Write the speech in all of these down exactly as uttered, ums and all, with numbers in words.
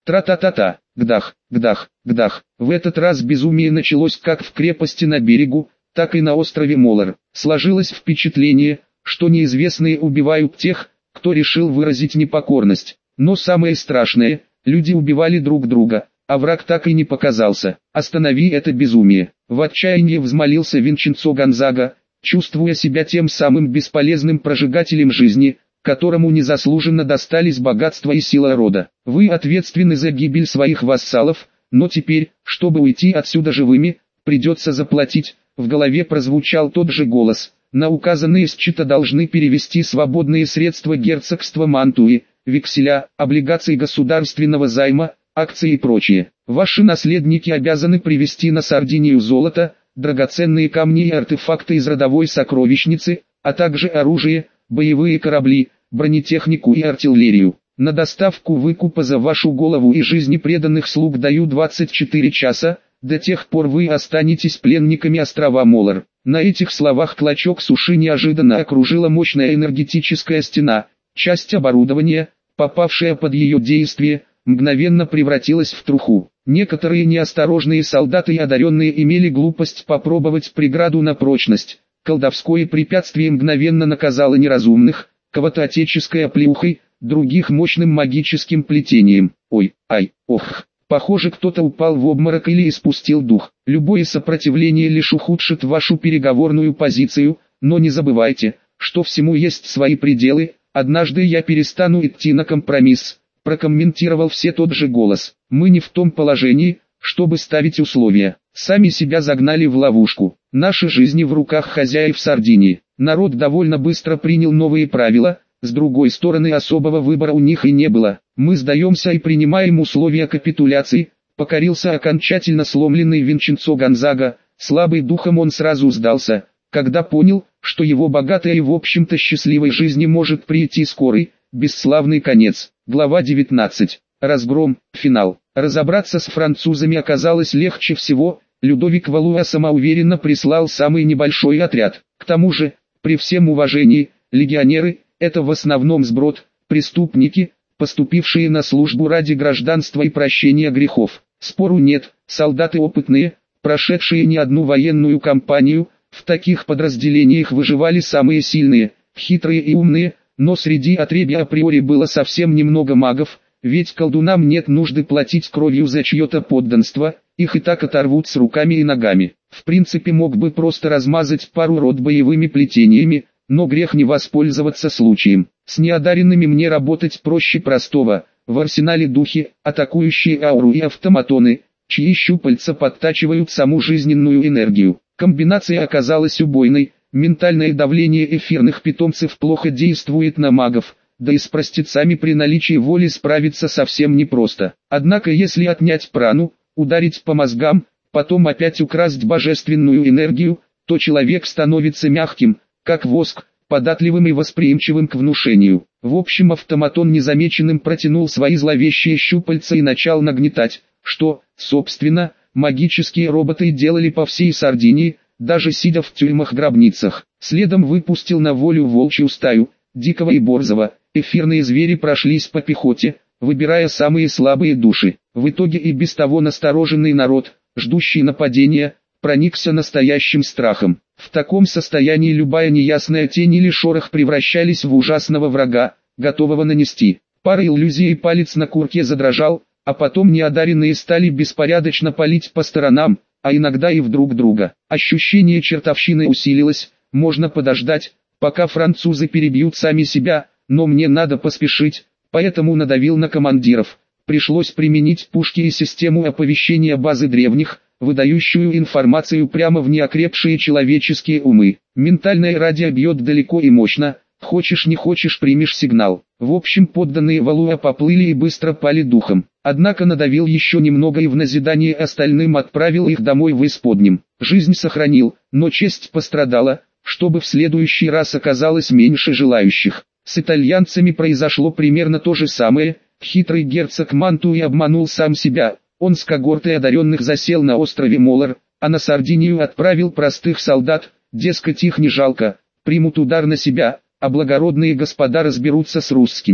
Тра-та-та-та, гдах, гдах, гдах. В этот раз безумие началось как в крепости на берегу, так и на острове Молор. Сложилось впечатление, что неизвестные убивают тех, кто решил выразить непокорность. Но самое страшное, люди убивали друг друга, а враг так и не показался. Останови это безумие. В отчаянии взмолился Винченцо Гонзага, чувствуя себя тем самым бесполезным прожигателем жизни, которому незаслуженно достались богатство и сила рода. Вы ответственны за гибель своих вассалов, но теперь, чтобы уйти отсюда живыми, придется заплатить. В голове прозвучал тот же голос. На указанные счета должны перевести свободные средства герцогства Мантуи, векселя, облигации государственного займа, акции и прочее. Ваши наследники обязаны привезти на Сардинию золото, драгоценные камни и артефакты из родовой сокровищницы, а также оружие, боевые корабли, бронетехнику и артиллерию. На доставку выкупа за вашу голову и жизни преданных слуг даю двадцать четыре часа, до тех пор вы останетесь пленниками острова Молор. На этих словах клочок суши неожиданно окружила мощная энергетическая стена. Часть оборудования, попавшая под ее действие, мгновенно превратилась в труху. Некоторые неосторожные солдаты и одаренные имели глупость попробовать преграду на прочность. Колдовское препятствие мгновенно наказало неразумных, кого-то отеческой оплеухой, других мощным магическим плетением. Ой, ай, ох. Похоже, кто-то упал в обморок или испустил дух. Любое сопротивление лишь ухудшит вашу переговорную позицию, но не забывайте, что всему есть свои пределы. Однажды я перестану идти на компромисс, прокомментировал все тот же голос. Мы не в том положении, чтобы ставить условия. Сами себя загнали в ловушку. Наши жизни в руках хозяев Сардинии. Народ довольно быстро принял новые правила. С другой стороны, особого выбора у них и не было. Мы сдаемся и принимаем условия капитуляции. Покорился окончательно сломленный Винченцо Гонзага. Слабый духом он сразу сдался, когда понял, что его богатой и в общем-то счастливой жизни может прийти скорый, бесславный конец. Глава девятнадцать. Разгром, финал. Разобраться с французами оказалось легче всего. Людовик Валуа самоуверенно прислал самый небольшой отряд. К тому же, при всем уважении, легионеры – это в основном сброд, преступники, поступившие на службу ради гражданства и прощения грехов. Спору нет, солдаты опытные, прошедшие не одну военную кампанию, в таких подразделениях выживали самые сильные, хитрые и умные, но среди отребья априори было совсем немного магов, ведь колдунам нет нужды платить кровью за чье-то подданство, их и так оторвут с руками и ногами. В принципе, мог бы просто размазать пару рот боевыми плетениями, но грех не воспользоваться случаем. С неодаренными мне работать проще простого. В арсенале духи, атакующие ауру и автоматоны, чьи щупальца подтачивают саму жизненную энергию. Комбинация оказалась убойной. Ментальное давление эфирных питомцев плохо действует на магов, да и с простецами при наличии воли справиться совсем непросто. Однако если отнять прану, ударить по мозгам, потом опять украсть божественную энергию, то человек становится мягким, как воск, податливым и восприимчивым к внушению. В общем, автоматон незамеченным протянул свои зловещие щупальца и начал нагнетать, что, собственно, магические роботы делали по всей Сардинии, даже сидя в тюрьмах-гробницах. Следом выпустил на волю волчью стаю, дикого и борзого. Эфирные звери прошлись по пехоте, выбирая самые слабые души. В итоге и без того настороженный народ, ждущий нападения, проникся настоящим страхом. В таком состоянии любая неясная тень или шорох превращались в ужасного врага, готового нанести. Пара иллюзий и палец на курке задрожал, а потом неодаренные стали беспорядочно палить по сторонам, а иногда и в друг друга. Ощущение чертовщины усилилось. Можно подождать, пока французы перебьют сами себя, но мне надо поспешить, поэтому надавил на командиров. Пришлось применить пушки и систему оповещения базы древних, выдающую информацию прямо в неокрепшие человеческие умы. Ментальное радио бьет далеко и мощно, хочешь не хочешь примешь сигнал. В общем, подданные Валуа поплыли и быстро пали духом. Однако надавил еще немного и в назидание остальным отправил их домой в исподнем. Жизнь сохранил, но честь пострадала, чтобы в следующий раз оказалось меньше желающих. С итальянцами произошло примерно то же самое. Хитрый герцог Мантуи обманул сам себя. Он с когортой одаренных засел на острове Молор, а на Сардинию отправил простых солдат, дескать их не жалко, примут удар на себя, а благородные господа разберутся с русскими.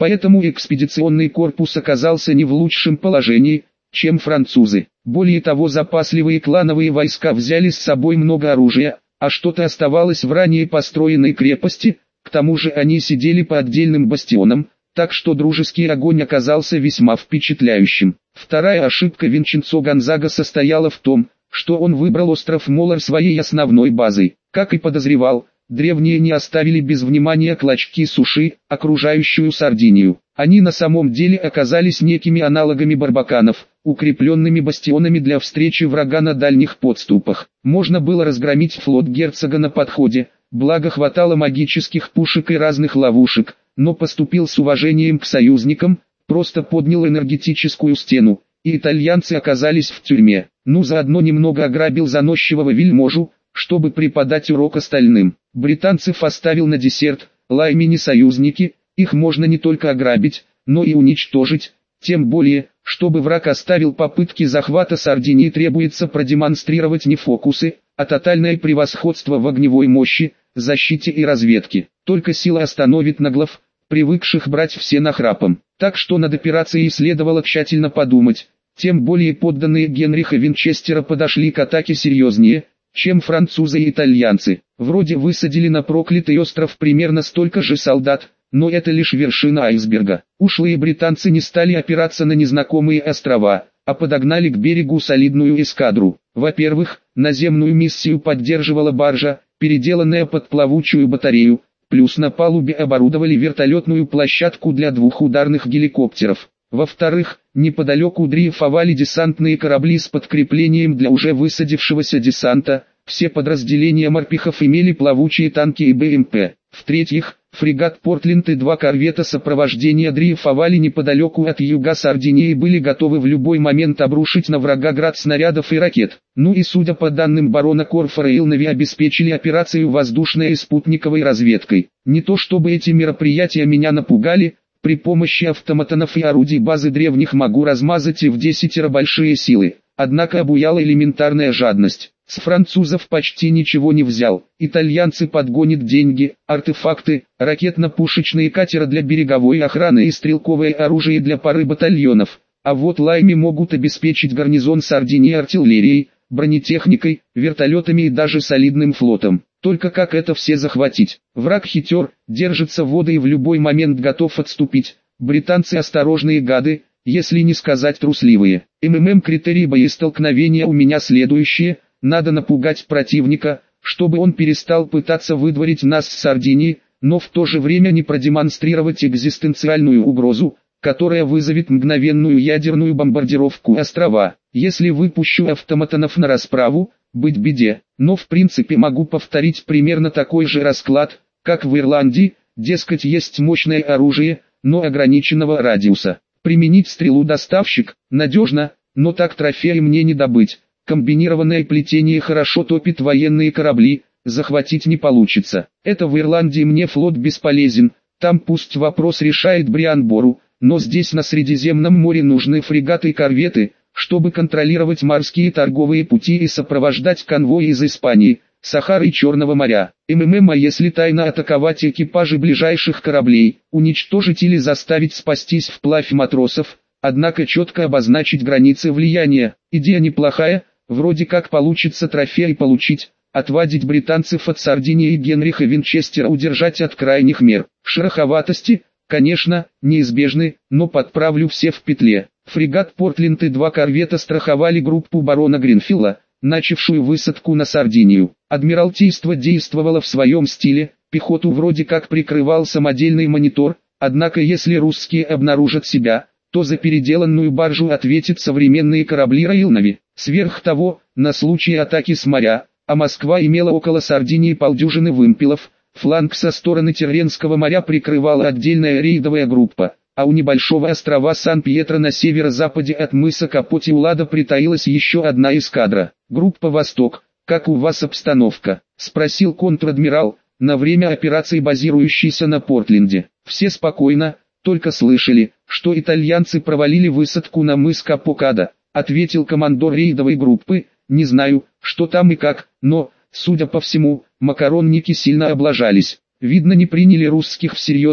Поэтому экспедиционный корпус оказался не в лучшем положении, чем французы. Более того, запасливые клановые войска взяли с собой много оружия, а что-то оставалось в ранее построенной крепости, к тому же они сидели по отдельным бастионам, так что дружеский огонь оказался весьма впечатляющим. Вторая ошибка Винченцо Гонзага состояла в том, что он выбрал остров Молар своей основной базой. Как и подозревал, древние не оставили без внимания клочки суши, окружающую Сардинию. Они на самом деле оказались некими аналогами барбаканов, укрепленными бастионами для встречи врага на дальних подступах. Можно было разгромить флот герцога на подходе, благо хватало магических пушек и разных ловушек, но поступил с уважением к союзникам, просто поднял энергетическую стену, и итальянцы оказались в тюрьме. Ну, заодно немного ограбил заносчивого вельможу, чтобы преподать урок остальным. Британцев оставил на десерт, Лайми не союзники, их можно не только ограбить, но и уничтожить, тем более, чтобы враг оставил попытки захвата Сардинии, требуется продемонстрировать не фокусы, а тотальное превосходство в огневой мощи, защите и разведке. Только сила остановит наглов, привыкших брать все нахрапом. Так что над операцией следовало тщательно подумать, тем более подданные Генриха Винчестера подошли к атаке серьезнее, чем французы и итальянцы. Вроде высадили на проклятый остров примерно столько же солдат, но это лишь вершина айсберга. Ушлые британцы не стали опираться на незнакомые острова, а подогнали к берегу солидную эскадру. Во-первых, наземную миссию поддерживала баржа, переделанная под плавучую батарею, плюс на палубе оборудовали вертолетную площадку для двух ударных геликоптеров. Во-вторых, неподалеку дрейфовали десантные корабли с подкреплением для уже высадившегося десанта, все подразделения морпехов имели плавучие танки и БМП. В-третьих, фрегат Портленд и два корвета сопровождения дрейфовали неподалеку от юга Сардинии и были готовы в любой момент обрушить на врага град снарядов и ракет. Ну и судя по данным барона Корфора, Илнави обеспечили операцию воздушной и спутниковой разведкой. Не то чтобы эти мероприятия меня напугали, при помощи автоматонов и орудий базы древних могу размазать и в десятеро большие силы, однако обуяла элементарная жадность. С французов почти ничего не взял, итальянцы подгонят деньги, артефакты, ракетно-пушечные катера для береговой охраны и стрелковое оружие для пары батальонов, а вот Лайми могут обеспечить гарнизон Сардинии артиллерией, бронетехникой, вертолетами и даже солидным флотом. Только как это все захватить? Враг хитер, держится в воды и в любой момент готов отступить. Британцы осторожные гады, если не сказать трусливые. МММ критерии боестолкновения у меня следующие. Надо напугать противника, чтобы он перестал пытаться выдворить нас с Сардинии, но в то же время не продемонстрировать экзистенциальную угрозу, которая вызовет мгновенную ядерную бомбардировку острова. Если выпущу автоматонов на расправу, быть беде, но в принципе могу повторить примерно такой же расклад, как в Ирландии, дескать есть мощное оружие, но ограниченного радиуса. Применить стрелу-доставщик, надежно, но так трофеи мне не добыть. Комбинированное плетение хорошо топит военные корабли, захватить не получится. Это в Ирландии мне флот бесполезен, там пусть вопрос решает Бриан Бору, но здесь на Средиземном море нужны фрегаты и корветы, чтобы контролировать морские торговые пути и сопровождать конвои из Испании, Сахары и Черного моря. МММ, а если тайно атаковать экипажи ближайших кораблей, уничтожить или заставить спастись вплавь матросов, однако четко обозначить границы влияния. Идея неплохая, вроде как получится трофей получить, отвадить британцев от Сардинии и Генриха Винчестера удержать от крайних мер. Шероховатости, конечно, неизбежны, но подправлю все в петле. Фрегат Портленд и два корвета страховали группу барона Гринфилла, начавшую высадку на Сардинию. Адмиралтейство действовало в своем стиле, пехоту вроде как прикрывал самодельный монитор, однако если русские обнаружат себя, то за переделанную баржу ответят современные корабли Илнави. Сверх того, на случай атаки с моря, а Москва имела около Сардинии полдюжины вымпелов, фланг со стороны Тирренского моря прикрывала отдельная рейдовая группа, а у небольшого острова Сан-Пьетро на северо-западе от мыса Капотиулада притаилась еще одна эскадра. «Группа «Восток», как у вас обстановка?» – спросил контр-адмирал, на время операции базирующейся на Портленде. Все спокойно, только слышали, что итальянцы провалили высадку на мыс Капокада, ответил командор рейдовой группы. Не знаю, что там и как, но, судя по всему, макаронники сильно облажались. Видно, не приняли русских всерьез,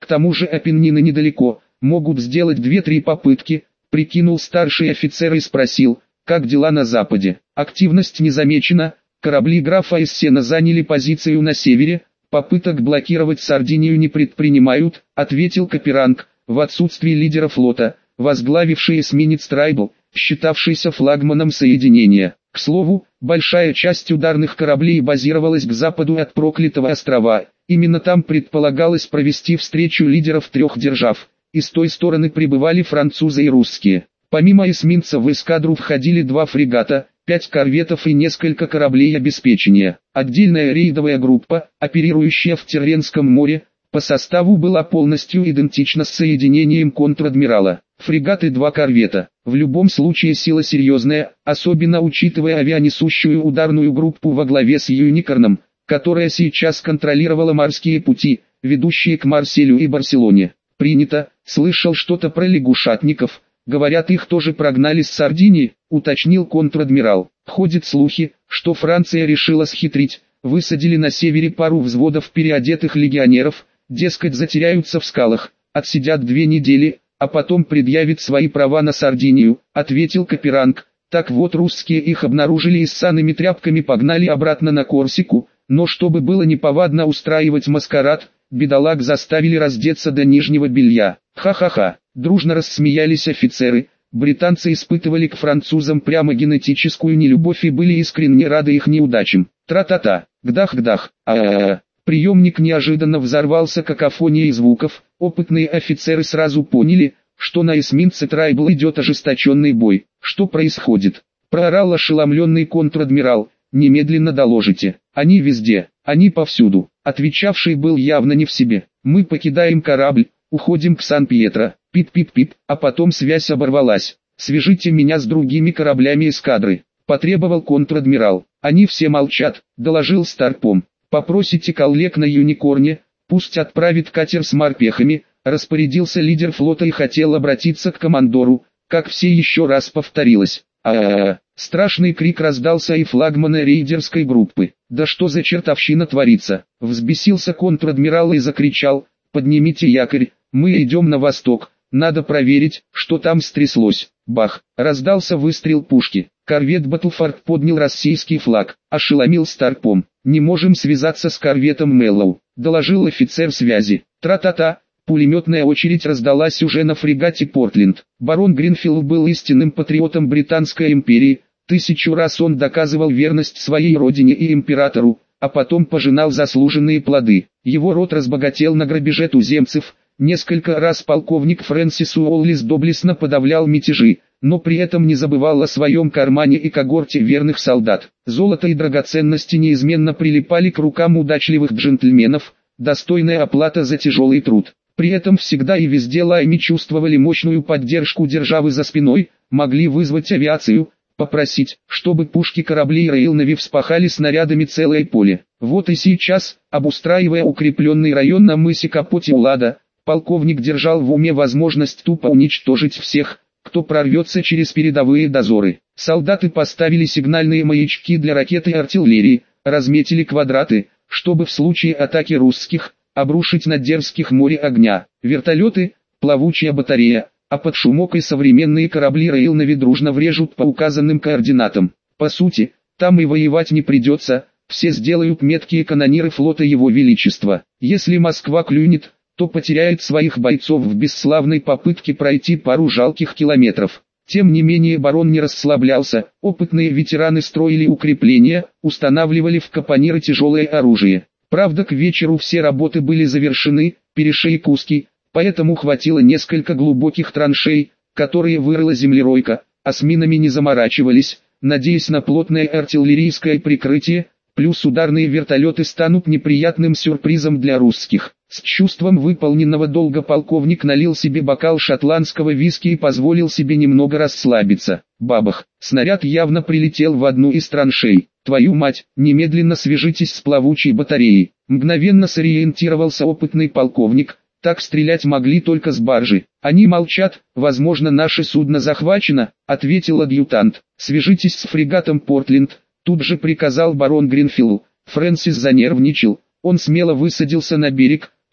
К тому же Апеннины недалеко, могут сделать две-три попытки, прикинул старший офицер и спросил, как дела на западе. Активность не замечена, корабли графа Эссена заняли позицию на севере, попыток блокировать Сардинию не предпринимают, ответил Каперанг, в отсутствие лидера флота, возглавивший эсминец Трайбл, считавшийся флагманом соединения. К слову, большая часть ударных кораблей базировалась к западу от Проклятого острова, именно там предполагалось провести встречу лидеров трех держав, и с той стороны прибывали французы и русские. Помимо эсминца в эскадру входили два фрегата, пять корветов и несколько кораблей обеспечения. Отдельная рейдовая группа, оперирующая в Тирренском море, по составу была полностью идентична с соединением контр-адмирала. Фрегат и два корвета. В любом случае сила серьезная, особенно учитывая авианесущую ударную группу во главе с Юникорном, которая сейчас контролировала морские пути, ведущие к Марселю и Барселоне. Принято, слышал что-то про лягушатников. Говорят, их тоже прогнали с Сардинии, уточнил контр-адмирал. Ходят слухи, что Франция решила схитрить, высадили на севере пару взводов переодетых легионеров, дескать затеряются в скалах, отсидят две недели, а потом предъявят свои права на Сардинию, ответил Каперанг. Так вот, русские их обнаружили и с санными тряпками погнали обратно на Корсику, но чтобы было неповадно устраивать маскарад, бедолаг заставили раздеться до нижнего белья. Ха-ха-ха. Дружно рассмеялись офицеры. Британцы испытывали к французам прямо генетическую нелюбовь и были искренне рады их неудачам. Тра-та-та, гдах-гдах, а-а-а. Приемник неожиданно взорвался какофонией звуков. Опытные офицеры сразу поняли, что на эсминце Трайбл идет ожесточенный бой. Что происходит? Проорал ошеломленный контр-адмирал. Немедленно доложите. Они везде, они повсюду. Отвечавший был явно не в себе. Мы покидаем корабль, уходим к Сан-Пьетро. Пип-пип-пип, а потом связь оборвалась. Свяжите меня с другими кораблями эскадры, потребовал контр-адмирал. Они все молчат, доложил Старпом. Попросите коллег на Юникорне, пусть отправит катер с морпехами, распорядился лидер флота и хотел обратиться к командору, как все еще раз повторилось. А-а-а. Страшный крик раздался и флагмана рейдерской группы. Да что за чертовщина творится? Взбесился контр-адмирал и закричал: поднимите якорь, мы идем на восток. Надо проверить, что там стряслось. Бах! Раздался выстрел пушки. Корвет Батлфорд поднял российский флаг. Ошеломил Старпом. Не можем связаться с корветом Мэллоу, доложил офицер связи. Тра-та-та! Пулеметная очередь раздалась уже на фрегате Портленд. Барон Гринфилл был истинным патриотом Британской империи. Тысячу раз он доказывал верность своей родине и императору, а потом пожинал заслуженные плоды. Его род разбогател на грабеже туземцев. Несколько раз полковник Фрэнсис Уоллис доблестно подавлял мятежи, но при этом не забывал о своем кармане и когорте верных солдат. Золото и драгоценности неизменно прилипали к рукам удачливых джентльменов, достойная оплата за тяжелый труд. При этом всегда и везде лайми чувствовали мощную поддержку державы за спиной, могли вызвать авиацию, попросить, чтобы пушки кораблей Рейлнави вспахали снарядами целое поле. Вот и сейчас, обустраивая укрепленный район на мысе Капоте-Улада, полковник держал в уме возможность тупо уничтожить всех, кто прорвется через передовые дозоры. Солдаты поставили сигнальные маячки для ракет и артиллерии, разметили квадраты, чтобы в случае атаки русских, обрушить на дерзких море огня. Вертолеты, плавучая батарея, а под шумок и современные корабли Рейлнави дружно врежут по указанным координатам. По сути, там и воевать не придется, все сделают меткие канониры флота Его Величества. Если Москва клюнет, то потеряет своих бойцов в бесславной попытке пройти пару жалких километров. Тем не менее барон не расслаблялся, опытные ветераны строили укрепления, устанавливали в капониры тяжелое оружие. Правда, к вечеру все работы были завершены, перешейк узкий, поэтому хватило несколько глубоких траншей, которые вырыла землеройка, а с минами не заморачивались, надеясь на плотное артиллерийское прикрытие, плюс ударные вертолеты станут неприятным сюрпризом для русских. С чувством выполненного долга полковник налил себе бокал шотландского виски и позволил себе немного расслабиться. Бабах! Снаряд явно прилетел в одну из траншей. Твою мать, немедленно свяжитесь с плавучей батареей. Мгновенно сориентировался опытный полковник. Так стрелять могли только с баржи. Они молчат, возможно, наше судно захвачено, ответил адъютант. Свяжитесь с фрегатом Портленд. Тут же приказал барон Гринфилл. Фрэнсис занервничал. Он смело высадился на берег,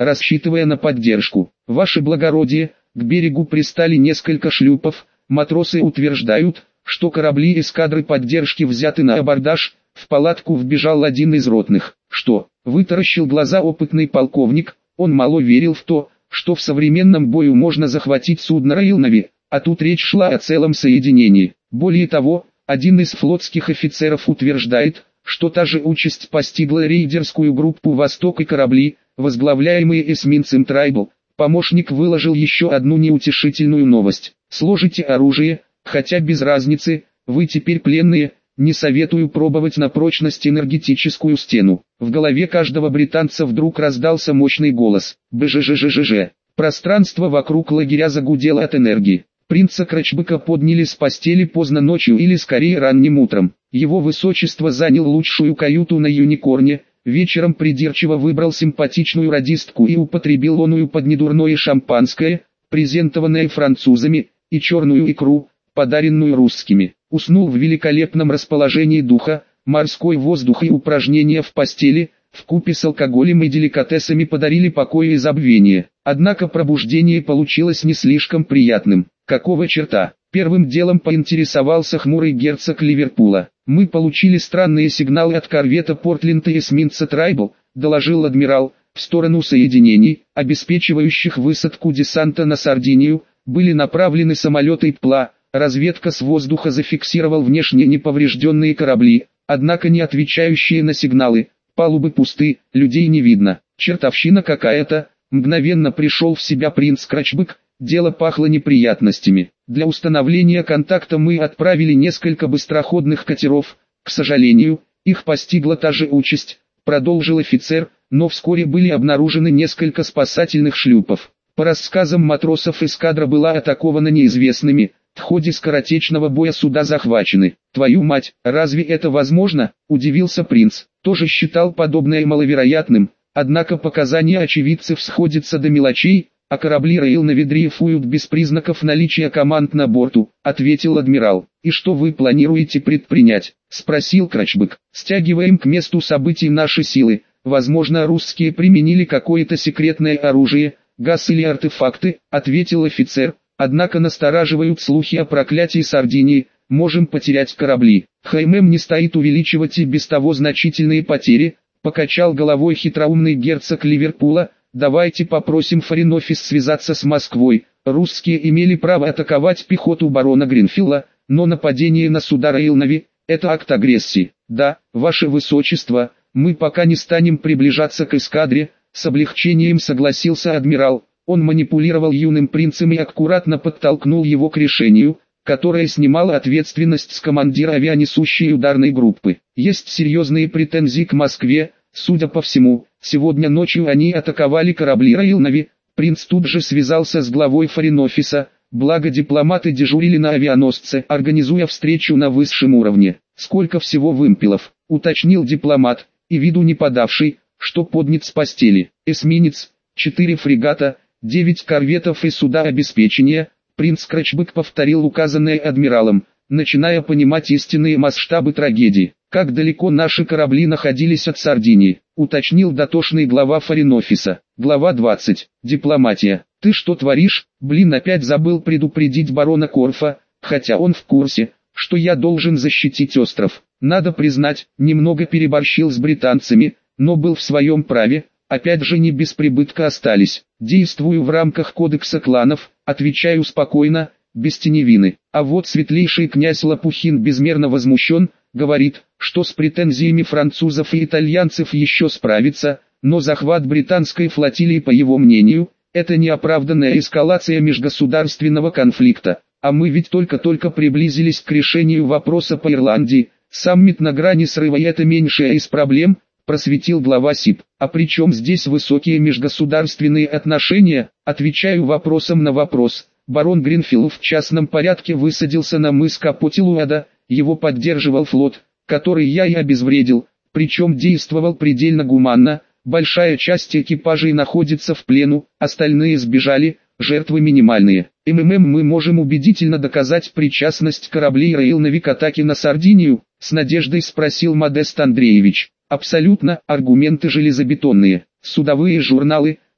рассчитывая на поддержку. Ваше благородие, к берегу пристали несколько шлюпов, матросы утверждают, что корабли эскадры поддержки взяты на абордаж. В палатку вбежал один из ротных. Что? Вытаращил глаза опытный полковник, он мало верил в то, что в современном бою можно захватить судно Роял Нави, а тут речь шла о целом соединении. Более того, один из флотских офицеров утверждает, что та же участь постигла рейдерскую группу «Восток» и корабли, возглавляемые эсминцем «Трайбл». Помощник выложил еще одну неутешительную новость. Сложите оружие, хотя без разницы, вы теперь пленные. Не советую пробовать на прочность энергетическую стену. В голове каждого британца вдруг раздался мощный голос. Бжжжжж. Пространство вокруг лагеря загудело от энергии. Принца Крачбека подняли с постели поздно ночью или скорее ранним утром. Его высочество занял лучшую каюту на Юникорне, вечером придирчиво выбрал симпатичную радистку и употребил оную под недурное шампанское, презентованное французами, и черную икру, подаренную русскими. Уснул в великолепном расположении духа, морской воздух и упражнения в постели, вкупе с алкоголем и деликатесами подарили покой и забвение. Однако пробуждение получилось не слишком приятным. Какого черта? Первым делом поинтересовался хмурый герцог Ливерпула. Мы получили странные сигналы от корвета Портленд и эсминца Трайбл, доложил адмирал, в сторону соединений, обеспечивающих высадку десанта на Сардинию, были направлены самолеты ПЛА. Разведка с воздуха зафиксировал внешне неповрежденные корабли, однако не отвечающие на сигналы, палубы пусты, людей не видно. Чертовщина какая-то, мгновенно пришел в себя принц Крачбек, дело пахло неприятностями. Для установления контакта мы отправили несколько быстроходных катеров, к сожалению, их постигла та же участь, продолжил офицер, но вскоре были обнаружены несколько спасательных шлюпов. По рассказам матросов эскадра была атакована неизвестными. В ходе скоротечного боя суда захвачены. Твою мать, разве это возможно? Удивился принц. Тоже считал подобное маловероятным, однако показания очевидцев сходятся до мелочей, а корабли Роял Нави дрейфуют без признаков наличия команд на борту, ответил адмирал. И что вы планируете предпринять? Спросил Крачбек. Стягиваем к месту событий наши силы. Возможно, русские применили какое-то секретное оружие, газ или артефакты, ответил офицер. Однако настораживают слухи о проклятии Сардинии, можем потерять корабли. ХММ не стоит увеличивать и без того значительные потери, покачал головой хитроумный герцог Ливерпула, давайте попросим Foreign Office связаться с Москвой. Русские имели право атаковать пехоту барона Гринфилла, но нападение на суда Роял Нави – это акт агрессии. Да, ваше высочество, мы пока не станем приближаться к эскадре, с облегчением согласился адмирал. Он манипулировал юным принцем и аккуратно подтолкнул его к решению, которое снимало ответственность с командира авианесущей ударной группы. Есть серьезные претензии к Москве, судя по всему, сегодня ночью они атаковали корабли Роял Нави. Принц тут же связался с главой Foreign Office, благо дипломаты дежурили на авианосце, организуя встречу на высшем уровне. Сколько всего вымпелов, уточнил дипломат, и виду не подавший, что поднят с постели. Эсминец, четыре фрегата, девять корветов и суда обеспечения, принц Крачбек повторил указанное адмиралом, начиная понимать истинные масштабы трагедии. Как далеко наши корабли находились от Сардинии, уточнил дотошный глава Foreign Office. Глава двадцать. Дипломатия. Ты что творишь? Блин, опять забыл предупредить барона Корфа, хотя он в курсе, что я должен защитить остров. Надо признать, немного переборщил с британцами, но был в своем праве. Опять же не без прибытка остались. Действую в рамках кодекса кланов, отвечаю спокойно, без тени вины. А вот светлейший князь Лопухин безмерно возмущен, говорит, что с претензиями французов и итальянцев еще справится, но захват британской флотилии, по его мнению, это неоправданная эскалация межгосударственного конфликта. А мы ведь только-только приблизились к решению вопроса по Ирландии. Саммит на грани срыва, и это меньшая из проблем, просветил глава СИП. А при чем здесь высокие межгосударственные отношения? Отвечаю вопросом на вопрос. Барон Гринфилл в частном порядке высадился на мыс Капотилуэда, его поддерживал флот, который я и обезвредил, причем действовал предельно гуманно. Большая часть экипажей находится в плену, остальные сбежали, жертвы минимальные. МММ мы можем убедительно доказать причастность кораблей Роял Нави к атаке на Сардинию, с надеждой спросил Модест Андреевич. Абсолютно, аргументы железобетонные. Судовые журналы,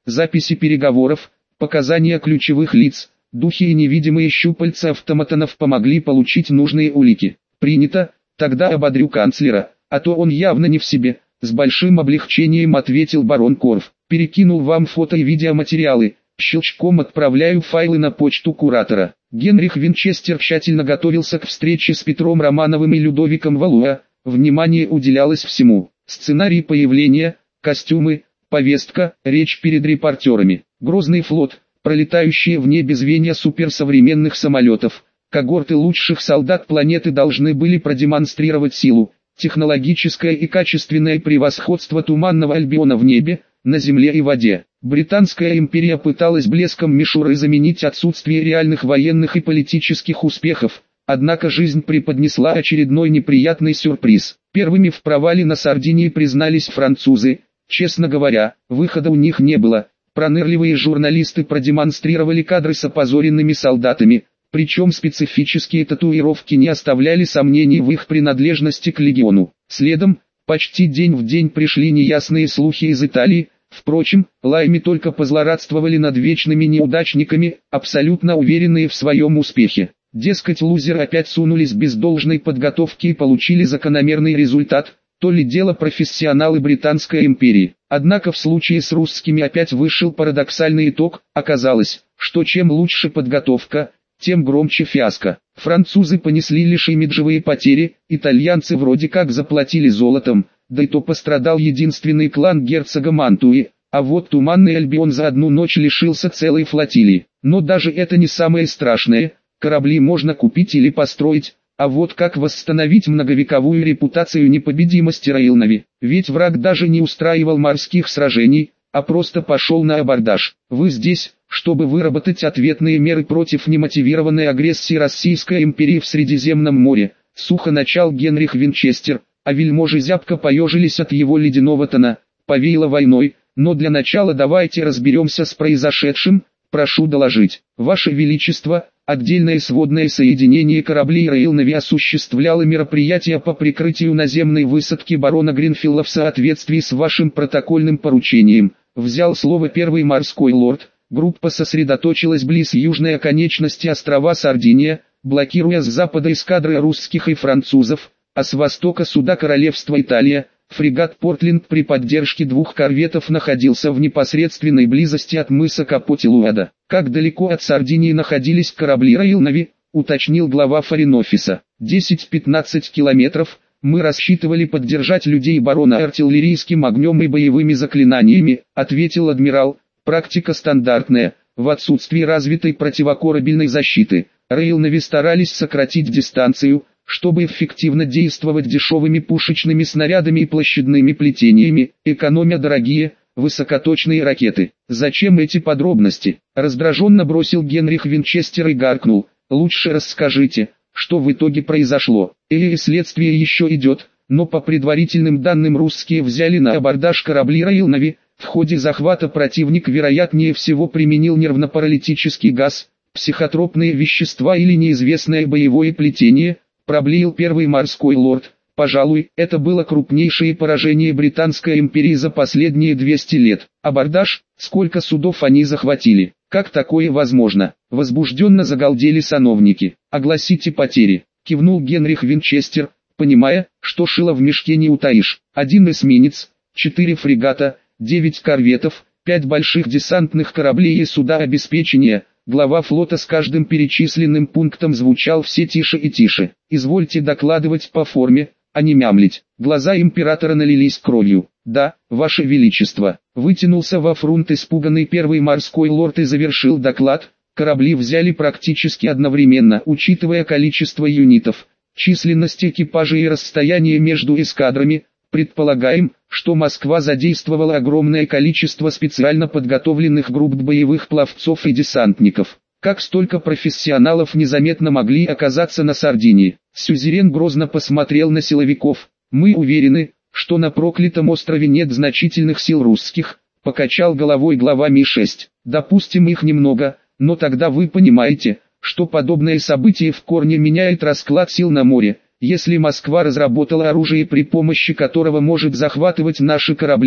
записи переговоров, показания ключевых лиц, духи и невидимые щупальца автоматонов помогли получить нужные улики. Принято, тогда ободрю канцлера, а то он явно не в себе. С большим облегчением ответил барон Корф. Перекинул вам фото и видеоматериалы. Щелчком отправляю файлы на почту куратора. Генрих Винчестер тщательно готовился к встрече с Петром Романовым и Людовиком Валуа. Внимание уделялось всему. Сценарий появления, костюмы, повестка, речь перед репортерами. Грозный флот, пролетающие в небе звенья суперсовременных самолетов. Когорты лучших солдат планеты должны были продемонстрировать силу, технологическое и качественное превосходство Туманного Альбиона в небе, на земле и воде. Британская империя пыталась блеском мишуры заменить отсутствие реальных военных и политических успехов, однако жизнь преподнесла очередной неприятный сюрприз. Первыми в провале на Сардинии признались французы. Честно говоря, выхода у них не было. Пронырливые журналисты продемонстрировали кадры с опозоренными солдатами, причем специфические татуировки не оставляли сомнений в их принадлежности к легиону. Следом, почти день в день пришли неясные слухи из Италии. Впрочем, лайми только позлорадствовали над вечными неудачниками, абсолютно уверенные в своем успехе. Дескать, лузеры опять сунулись без должной подготовки и получили закономерный результат, то ли дело профессионалы Британской империи. Однако в случае с русскими опять вышел парадоксальный итог. Оказалось, что чем лучше подготовка, тем громче фиаско. Французы понесли лишь имиджевые потери, итальянцы вроде как заплатили золотом, да и то пострадал единственный клан герцога Мантуи, а вот Туманный Альбион за одну ночь лишился целой флотилии. Но даже это не самое страшное, корабли можно купить или построить, а вот как восстановить многовековую репутацию непобедимости Раилнави? Ведь враг даже не устраивал морских сражений, а просто пошел на абордаж. Вы здесь, чтобы выработать ответные меры против немотивированной агрессии Российской империи в Средиземном море, сухо начал Генрих Винчестер, а вельможи зябко поежились от его ледяного тона. Повеяло войной, но для начала давайте разберемся с произошедшим. Прошу доложить, Ваше Величество, отдельное сводное соединение кораблей Раилнави осуществляло мероприятия по прикрытию наземной высадки барона Гринфилла в соответствии с вашим протокольным поручением. Взял слово первый морской лорд. Группа сосредоточилась близ южной оконечности острова Сардиния, блокируя с запада эскадры русских и французов, а с востока суда Королевства Италия. Фрегат Портленд при поддержке двух корветов находился в непосредственной близости от мыса Капотилуэда. Как далеко от Сардинии находились корабли Раилнави, уточнил глава форин-офиса. десять-пятнадцать километров. Мы рассчитывали поддержать людей барона артиллерийским огнем и боевыми заклинаниями, ответил адмирал. Практика стандартная. В отсутствии развитой противокорабельной защиты, Раилнави старались сократить дистанцию, чтобы эффективно действовать дешевыми пушечными снарядами и площадными плетениями, экономя дорогие, высокоточные ракеты. Зачем эти подробности? Раздраженно бросил Генрих Винчестер и гаркнул. Лучше расскажите, что в итоге произошло. И следствие еще идет, но по предварительным данным русские взяли на абордаж корабли Раилнави. В ходе захвата противник вероятнее всего применил нервно-паралитический газ, психотропные вещества или неизвестное боевое плетение, проблеял первый морской лорд. Пожалуй, это было крупнейшее поражение Британской империи за последние двести лет. Абордаж, сколько судов они захватили, как такое возможно? Возбужденно загалдели сановники. Огласите потери, кивнул Генрих Винчестер, понимая, что шило в мешке не утаишь. Один эсминец, четыре фрегата, девять корветов, пять больших десантных кораблей и суда обеспечения. Глава флота с каждым перечисленным пунктом звучал все тише и тише. Извольте докладывать по форме, а не мямлить. Глаза императора налились кровью. Да, Ваше Величество. Вытянулся во фрунт испуганный первый морской лорд и завершил доклад. Корабли взяли практически одновременно, учитывая количество юнитов, численность экипажей и расстояние между эскадрами. Предполагаем, что Москва задействовала огромное количество специально подготовленных групп боевых пловцов и десантников. Как столько профессионалов незаметно могли оказаться на Сардинии? Сюзерен грозно посмотрел на силовиков. Мы уверены, что на проклятом острове нет значительных сил русских, покачал головой глава Ми шесть. Допустим, их немного, но тогда вы понимаете, что подобное событие в корне меняет расклад сил на море. Если Москва разработала оружие, при помощи которого может захватывать наши корабли,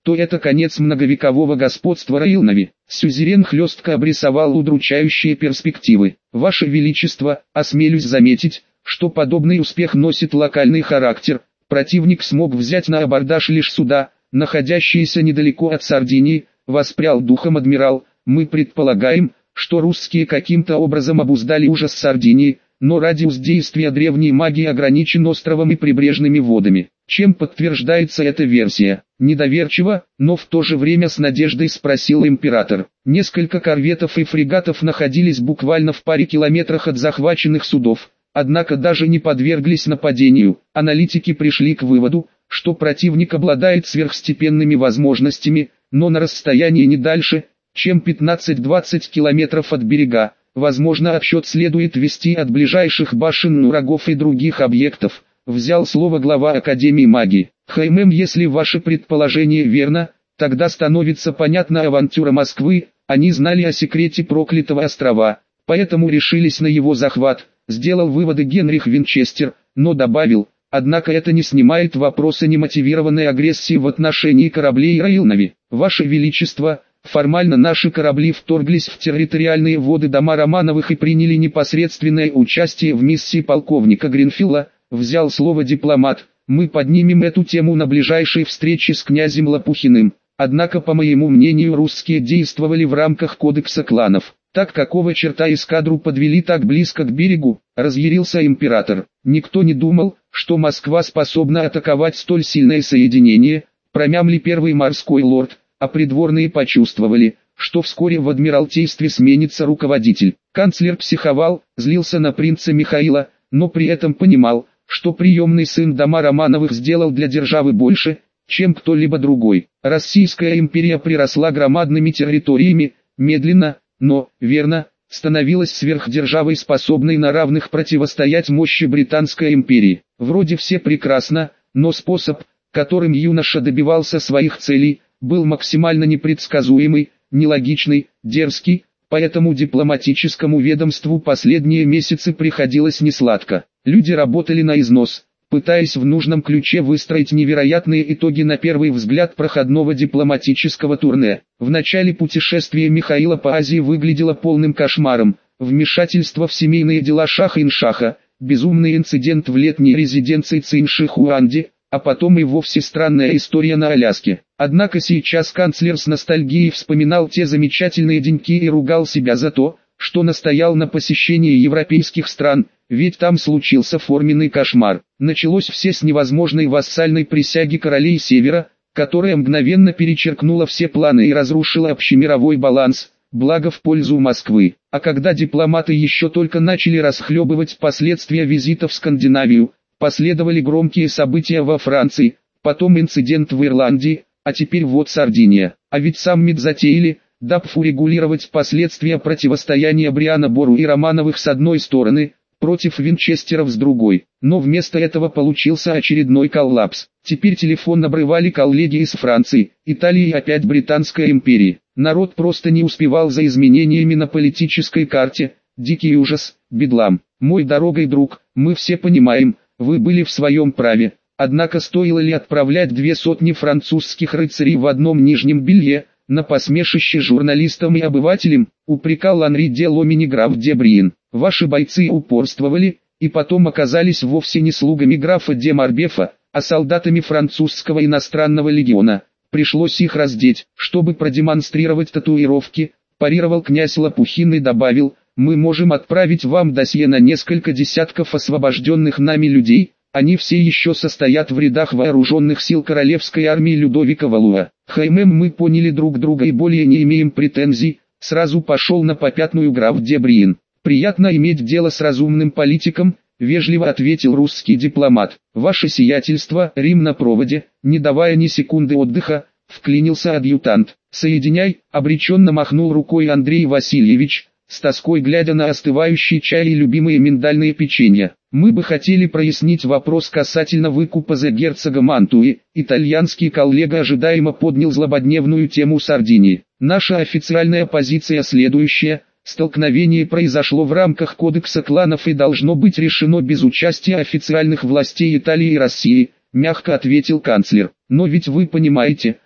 то это конец многовекового господства Раилнови. Сюзерен хлестко обрисовал удручающие перспективы. Ваше Величество, осмелюсь заметить, что подобный успех носит локальный характер. Противник смог взять на абордаж лишь суда, находящиеся недалеко от Сардинии. Воспрял духом адмирал. Мы предполагаем, что русские каким-то образом обуздали ужас Сардинии, но радиус действия древней магии ограничен островом и прибрежными водами. Чем подтверждается эта версия? Недоверчиво, но в то же время с надеждой спросил император. Несколько корветов и фрегатов находились буквально в паре километрах от захваченных судов, однако даже не подверглись нападению. Аналитики пришли к выводу, что противник обладает сверхстепенными возможностями, но на расстоянии не дальше, чем пятнадцать-двадцать километров от берега. Возможно, отсчет следует вести от ближайших башен Нурагов и других объектов, взял слово глава Академии магии. Хаймем, если ваше предположение верно, тогда становится понятна авантюра Москвы. Они знали о секрете проклятого острова, поэтому решились на его захват, сделал выводы Генрих Винчестер, но добавил: однако это не снимает вопроса немотивированной агрессии в отношении кораблей Раилнови. Ваше Величество, формально наши корабли вторглись в территориальные воды дома Романовых и приняли непосредственное участие в миссии полковника Гринфилла, взял слово дипломат. Мы поднимем эту тему на ближайшей встрече с князем Лопухиным. Однако, по моему мнению, русские действовали в рамках кодекса кланов. Так какого черта эскадру подвели так близко к берегу, разъярился император. Никто не думал, что Москва способна атаковать столь сильное соединение, промямли первый морской лорд, а придворные почувствовали, что вскоре в адмиралтействе сменится руководитель. Канцлер психовал, злился на принца Михаила, но при этом понимал, что приемный сын дома Романовых сделал для державы больше, чем кто-либо другой. Российская империя приросла громадными территориями, медленно, но, верно, становилась сверхдержавой, способной на равных противостоять мощи Британской империи. Вроде все прекрасно, но способ, которым юноша добивался своих целей, был максимально непредсказуемый, нелогичный, дерзкий, поэтому дипломатическому ведомству последние месяцы приходилось несладко. Люди работали на износ, пытаясь в нужном ключе выстроить невероятные итоги на первый взгляд проходного дипломатического турне. В начале путешествия Михаила по Азии выглядело полным кошмаром: вмешательство в семейные дела Шаха-ин-Шаха, безумный инцидент в летней резиденции Циншихуанди, а потом и вовсе странная история на Аляске. Однако сейчас канцлер с ностальгией вспоминал те замечательные деньки и ругал себя за то, что настоял на посещении европейских стран, ведь там случился форменный кошмар. Началось все с невозможной вассальной присяги королей Севера, которая мгновенно перечеркнула все планы и разрушила общемировой баланс, благо в пользу Москвы. А когда дипломаты еще только начали расхлебывать последствия визита в Скандинавию, последовали громкие события во Франции, потом инцидент в Ирландии, а теперь вот Сардиния. А ведь саммит затеяли, дабы урегулировать последствия противостояния Бриана Бору и Романовых с одной стороны, против Винчестеров с другой. Но вместо этого получился очередной коллапс. Теперь телефон обрывали коллеги из Франции, Италии и опять Британской империи. Народ просто не успевал за изменениями на политической карте. Дикий ужас, бедлам. Мой дорогой друг, мы все понимаем, вы были в своем праве. Однако стоило ли отправлять две сотни французских рыцарей в одном нижнем белье, на посмешище журналистам и обывателям, упрекал Анри де Ломини граф де Бриен. Ваши бойцы упорствовали, и потом оказались вовсе не слугами графа де Марбефа, а солдатами французского иностранного легиона. Пришлось их раздеть, чтобы продемонстрировать татуировки, парировал князь Лопухин и добавил: мы можем отправить вам досье на несколько десятков освобожденных нами людей, они все еще состоят в рядах вооруженных сил королевской армии Людовика Валуа. Хаймем, мы поняли друг друга и более не имеем претензий, сразу пошел на попятную граф де Бриен. Приятно иметь дело с разумным политиком, вежливо ответил русский дипломат. Ваше сиятельство, Рим на проводе, не давая ни секунды отдыха, вклинился адъютант. Соединяй, обреченно махнул рукой Андрей Васильевич, с тоской глядя на остывающий чай и любимые миндальные печенья. Мы бы хотели прояснить вопрос касательно выкупа за герцога Мантуи. Итальянский коллега ожидаемо поднял злободневную тему Сардинии. Наша официальная позиция следующая: столкновение произошло в рамках кодекса кланов и должно быть решено без участия официальных властей Италии и России, мягко ответил канцлер. Но ведь вы понимаете,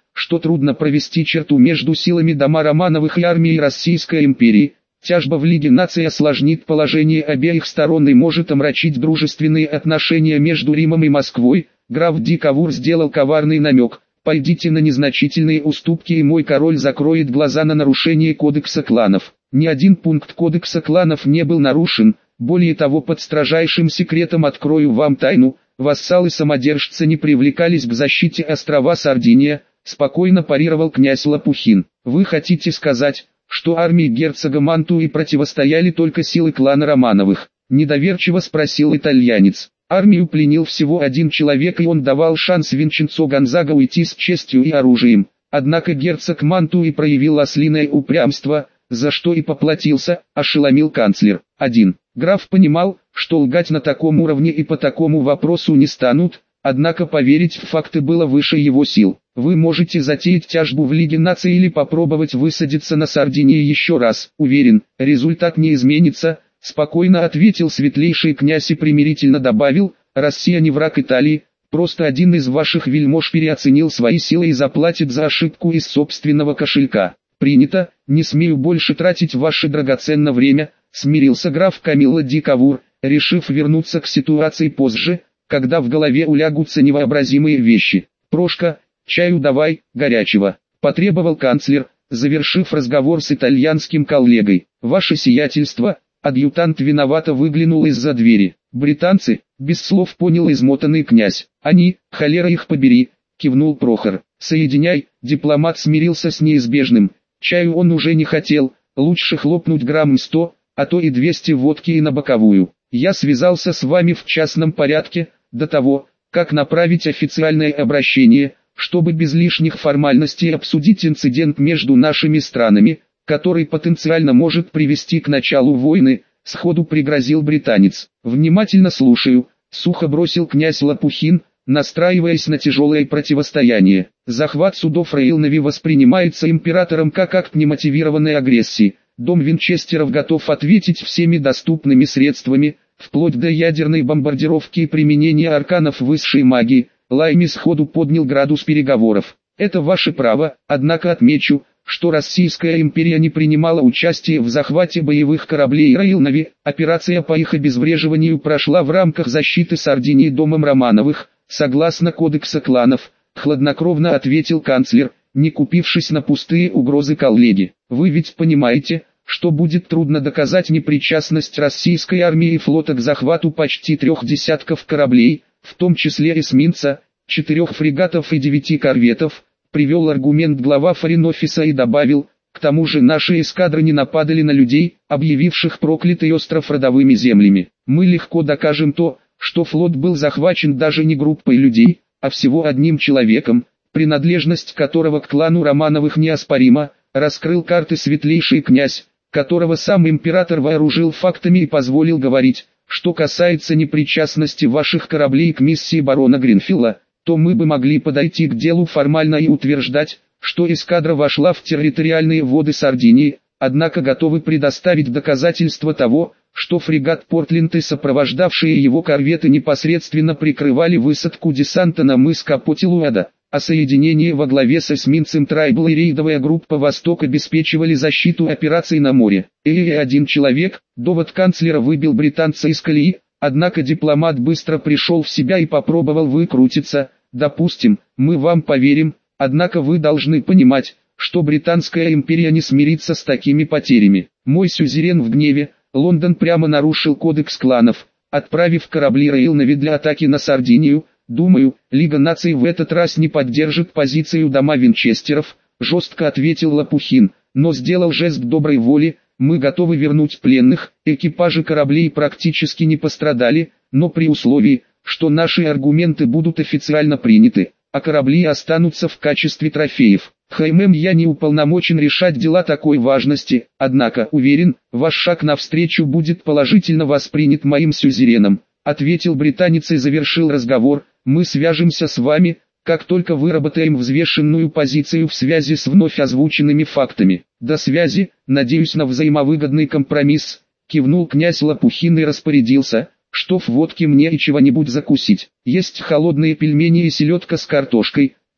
что трудно провести черту между силами дома Романовых и армией Российской империи. Тяжба в Лиге наций осложнит положение обеих сторон и может омрачить дружественные отношения между Римом и Москвой. Граф ди Кавур сделал коварный намек: пойдите на незначительные уступки, и мой король закроет глаза на нарушение кодекса кланов. Ни один пункт кодекса кланов не был нарушен. Более того, под строжайшим секретом открою вам тайну: вассалы-самодержцы не привлекались к защите острова Сардиния, спокойно парировал князь Лопухин. Вы хотите сказать, что армии герцога Мантуи противостояли только силы клана Романовых? Недоверчиво спросил итальянец. Армию пленил всего один человек, и он давал шанс Винченцо Гонзаго уйти с честью и оружием. Однако герцог Мантуи проявил ослиное упрямство, за что и поплатился, ошеломил канцлер. один. Граф понимал, что лгать на таком уровне и по такому вопросу не станут, однако поверить в факты было выше его сил. Вы можете затеять тяжбу в Лиге наций или попробовать высадиться на Сардинии еще раз. Уверен, результат не изменится, спокойно ответил светлейший князь и примирительно добавил: Россия не враг Италии, просто один из ваших вельмож переоценил свои силы и заплатит за ошибку из собственного кошелька. Принято, не смею больше тратить ваше драгоценное время, смирился граф Камилла ди Кавур, решив вернуться к ситуации позже, когда в голове улягутся невообразимые вещи. Прошка, чаю давай, горячего, потребовал канцлер, завершив разговор с итальянским коллегой. Ваше сиятельство, адъютант виновато выглянул из-за двери. Британцы, без слов понял измотанный князь. Они, холера их побери, кивнул Прохор. Соединяй, дипломат смирился с неизбежным. Чаю он уже не хотел, лучше хлопнуть грамм сто, а то и двести водки и на боковую. Я связался с вами в частном порядке, до того, как направить официальное обращение, чтобы без лишних формальностей обсудить инцидент между нашими странами, который потенциально может привести к началу войны, сходу пригрозил британец. Внимательно слушаю, сухо бросил князь Лопухин, настраиваясь на тяжелое противостояние. Захват судов Рейлнави воспринимается императором как акт немотивированной агрессии. Дом Винчестеров готов ответить всеми доступными средствами, вплоть до ядерной бомбардировки и применения арканов высшей магии. Лайми сходу поднял градус переговоров. Это ваше право, однако отмечу, что Российская империя не принимала участие в захвате боевых кораблей Рейлнави. Операция по их обезвреживанию прошла в рамках защиты Сардинии домом Романовых, согласно кодекса кланов, хладнокровно ответил канцлер, не купившись на пустые угрозы коллеги. Вы ведь понимаете, что будет трудно доказать непричастность российской армии и флота к захвату почти трех десятков кораблей, в том числе эсминца, четырех фрегатов и девяти корветов, привел аргумент глава Форин-офиса и добавил: к тому же наши эскадры не нападали на людей, объявивших проклятый остров родовыми землями. Мы легко докажем то, что флот был захвачен даже не группой людей, а всего одним человеком, принадлежность которого к клану Романовых неоспорима, раскрыл карты светлейший князь, которого сам император вооружил фактами и позволил говорить. Что касается непричастности ваших кораблей к миссии барона Гринфилла, то мы бы могли подойти к делу формально и утверждать, что эскадра вошла в территориальные воды Сардинии, однако готовы предоставить доказательства того, что фрегат Портленд и сопровождавшие его корветы непосредственно прикрывали высадку десанта на мыс Капотилуэда, а соединение во главе с эсминцем Трайбл и рейдовая группа «Восток» обеспечивали защиту операций на море. И один человек, довод канцлера выбил британца из колеи, однако дипломат быстро пришел в себя и попробовал выкрутиться. Допустим, мы вам поверим, однако вы должны понимать, что Британская империя не смирится с такими потерями. Мой сюзерен в гневе, Лондон прямо нарушил кодекс кланов, отправив корабли Рейлнави для атаки на Сардинию. Думаю, Лига наций в этот раз не поддержит позицию дома Винчестеров, жестко ответил Лопухин, но сделал жест доброй воли. Мы готовы вернуть пленных, экипажи кораблей практически не пострадали, но при условии, что наши аргументы будут официально приняты, а корабли останутся в качестве трофеев. Хаймем, я не уполномочен решать дела такой важности, однако, уверен, ваш шаг навстречу будет положительно воспринят моим сюзереном, ответил британец и завершил разговор. Мы свяжемся с вами, как только выработаем взвешенную позицию в связи с вновь озвученными фактами. До связи, надеюсь на взаимовыгодный компромисс, кивнул князь Лопухин и распорядился, что в водке мне и чего-нибудь закусить. Есть холодные пельмени и селедка с картошкой,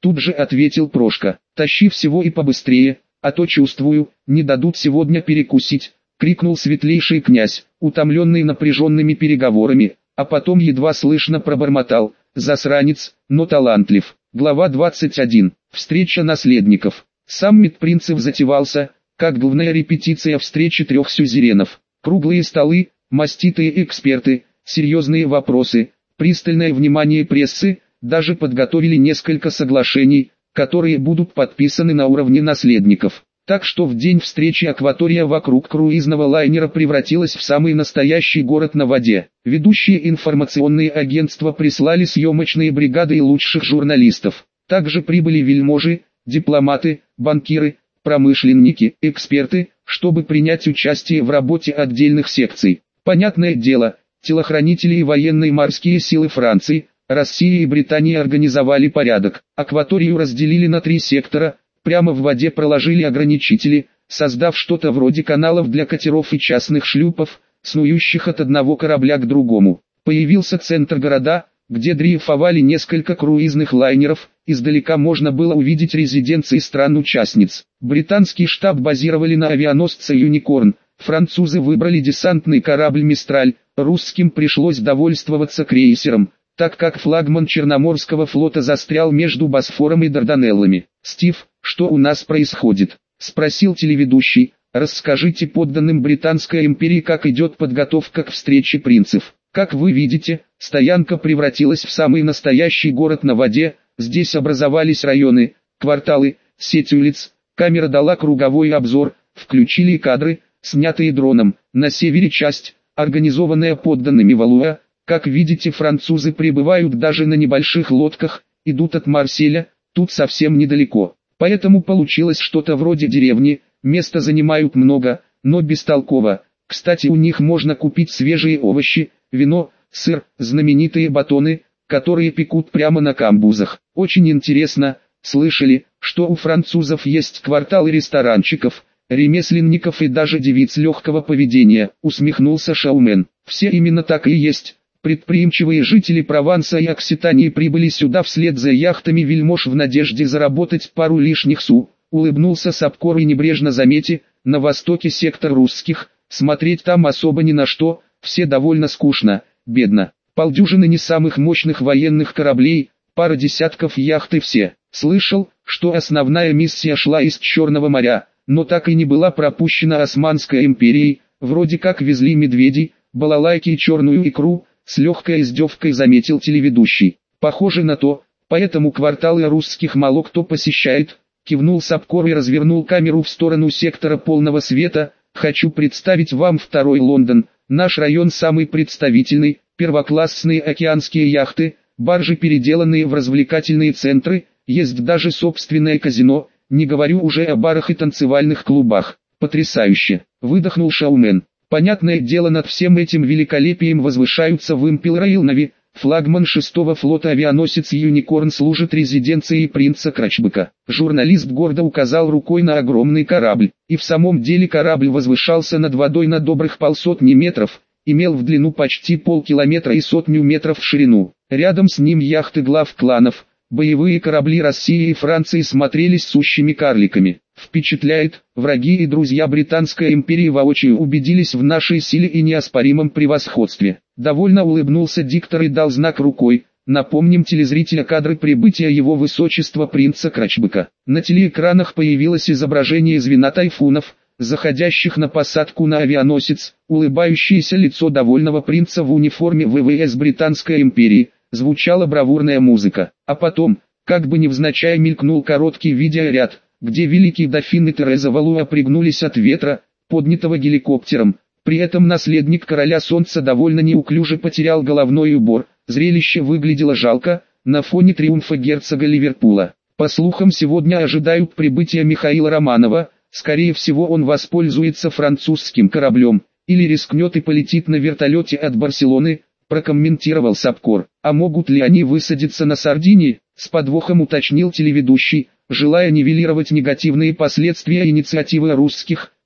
Тут же ответил Прошка. Тащи всего и побыстрее, а то чувствую, не дадут сегодня перекусить, крикнул светлейший князь, утомленный напряженными переговорами, а потом едва слышно пробормотал: засранец, но талантлив. Глава двадцать один. Встреча наследников. Саммит принцев затевался, как главная репетиция встречи трех сюзеренов. Круглые столы, маститые эксперты, серьезные вопросы, пристальное внимание прессы, даже подготовили несколько соглашений, которые будут подписаны на уровне наследников. Так что в день встречи акватория вокруг круизного лайнера превратилась в самый настоящий город на воде. Ведущие информационные агентства прислали съемочные бригады и лучших журналистов. Также прибыли вельможи, дипломаты, банкиры, промышленники, эксперты, чтобы принять участие в работе отдельных секций. Понятное дело, телохранители и военные морские силы Франции, России и Британии организовали порядок. Акваторию разделили на три сектора, прямо в воде проложили ограничители, создав что-то вроде каналов для катеров и частных шлюпов, снующих от одного корабля к другому. Появился центр города, где дрейфовали несколько круизных лайнеров, издалека можно было увидеть резиденции стран-участниц. Британский штаб базировали на авианосце «Юникорн», французы выбрали десантный корабль «Мистраль», русским пришлось довольствоваться крейсером, так как флагман Черноморского флота застрял между Босфором и Дарданеллами. «Стив, что у нас происходит?» – спросил телеведущий. «Расскажите подданным Британской империи, как идет подготовка к встрече принцев». Как вы видите, стоянка превратилась в самый настоящий город на воде, здесь образовались районы, кварталы, сеть улиц, камера дала круговой обзор, включили кадры, снятые дроном, на севере часть, организованная подданными Валуа. Как видите, французы прибывают даже на небольших лодках, идут от Марселя, тут совсем недалеко. Поэтому получилось что-то вроде деревни, места занимают много, но бестолково. Кстати, у них можно купить свежие овощи, вино, сыр, знаменитые батоны, которые пекут прямо на камбузах. Очень интересно, слышали, что у французов есть кварталы ресторанчиков, ремесленников и даже девиц легкого поведения, усмехнулся шоумен. Все именно так и есть. Предприимчивые жители Прованса и Окситании прибыли сюда вслед за яхтами вельмож в надежде заработать пару лишних су. Улыбнулся Сапкор и небрежно замети, на востоке сектор русских, смотреть там особо ни на что, все довольно скучно, бедно. Полдюжины не самых мощных военных кораблей, пара десятков яхт и все. Слышал, что основная миссия шла из Черного моря, но так и не была пропущена Османской империей, вроде как везли медведей, балалайки и черную икру, с легкой издевкой заметил телеведущий. Похоже на то, поэтому кварталы русских мало кто посещает, кивнул Сапкор и развернул камеру в сторону сектора полного света. Хочу представить вам второй Лондон, наш район самый представительный, первоклассные океанские яхты, баржи, переделанные в развлекательные центры, есть даже собственное казино, не говорю уже о барах и танцевальных клубах. Потрясающе, выдохнул шоумен. Понятное дело, над всем этим великолепием возвышаются в Импел-Раилнове, флагман шестого флота авианосец «Юникорн» служит резиденцией принца Крачбека. Журналист гордо указал рукой на огромный корабль, и в самом деле корабль возвышался над водой на добрых полсотни метров, имел в длину почти полкилометра и сотню метров в ширину. Рядом с ним яхты глав кланов, боевые корабли России и Франции смотрелись сущими карликами. Впечатляет, враги и друзья Британской империи воочию убедились в нашей силе и неоспоримом превосходстве. Довольно улыбнулся диктор и дал знак рукой. Напомним телезрителя кадры прибытия его высочества принца Крачбека. На телеэкранах появилось изображение звена тайфунов, заходящих на посадку на авианосец, улыбающееся лицо довольного принца в униформе ВВС Британской империи, звучала бравурная музыка. А потом, как бы невзначай, мелькнул короткий видеоряд, где великий дофин и Тереза Валуа пригнулись от ветра, поднятого геликоптером. При этом наследник короля солнца довольно неуклюже потерял головной убор. Зрелище выглядело жалко, на фоне триумфа герцога Ливерпуля. По слухам, сегодня ожидают прибытия Михаила Романова, скорее всего он воспользуется французским кораблем, или рискнет и полетит на вертолете от Барселоны, прокомментировал Сапкор. А могут ли они высадиться на Сардинии, с подвохом уточнил телеведущий, желая нивелировать негативные последствия инициативы русских,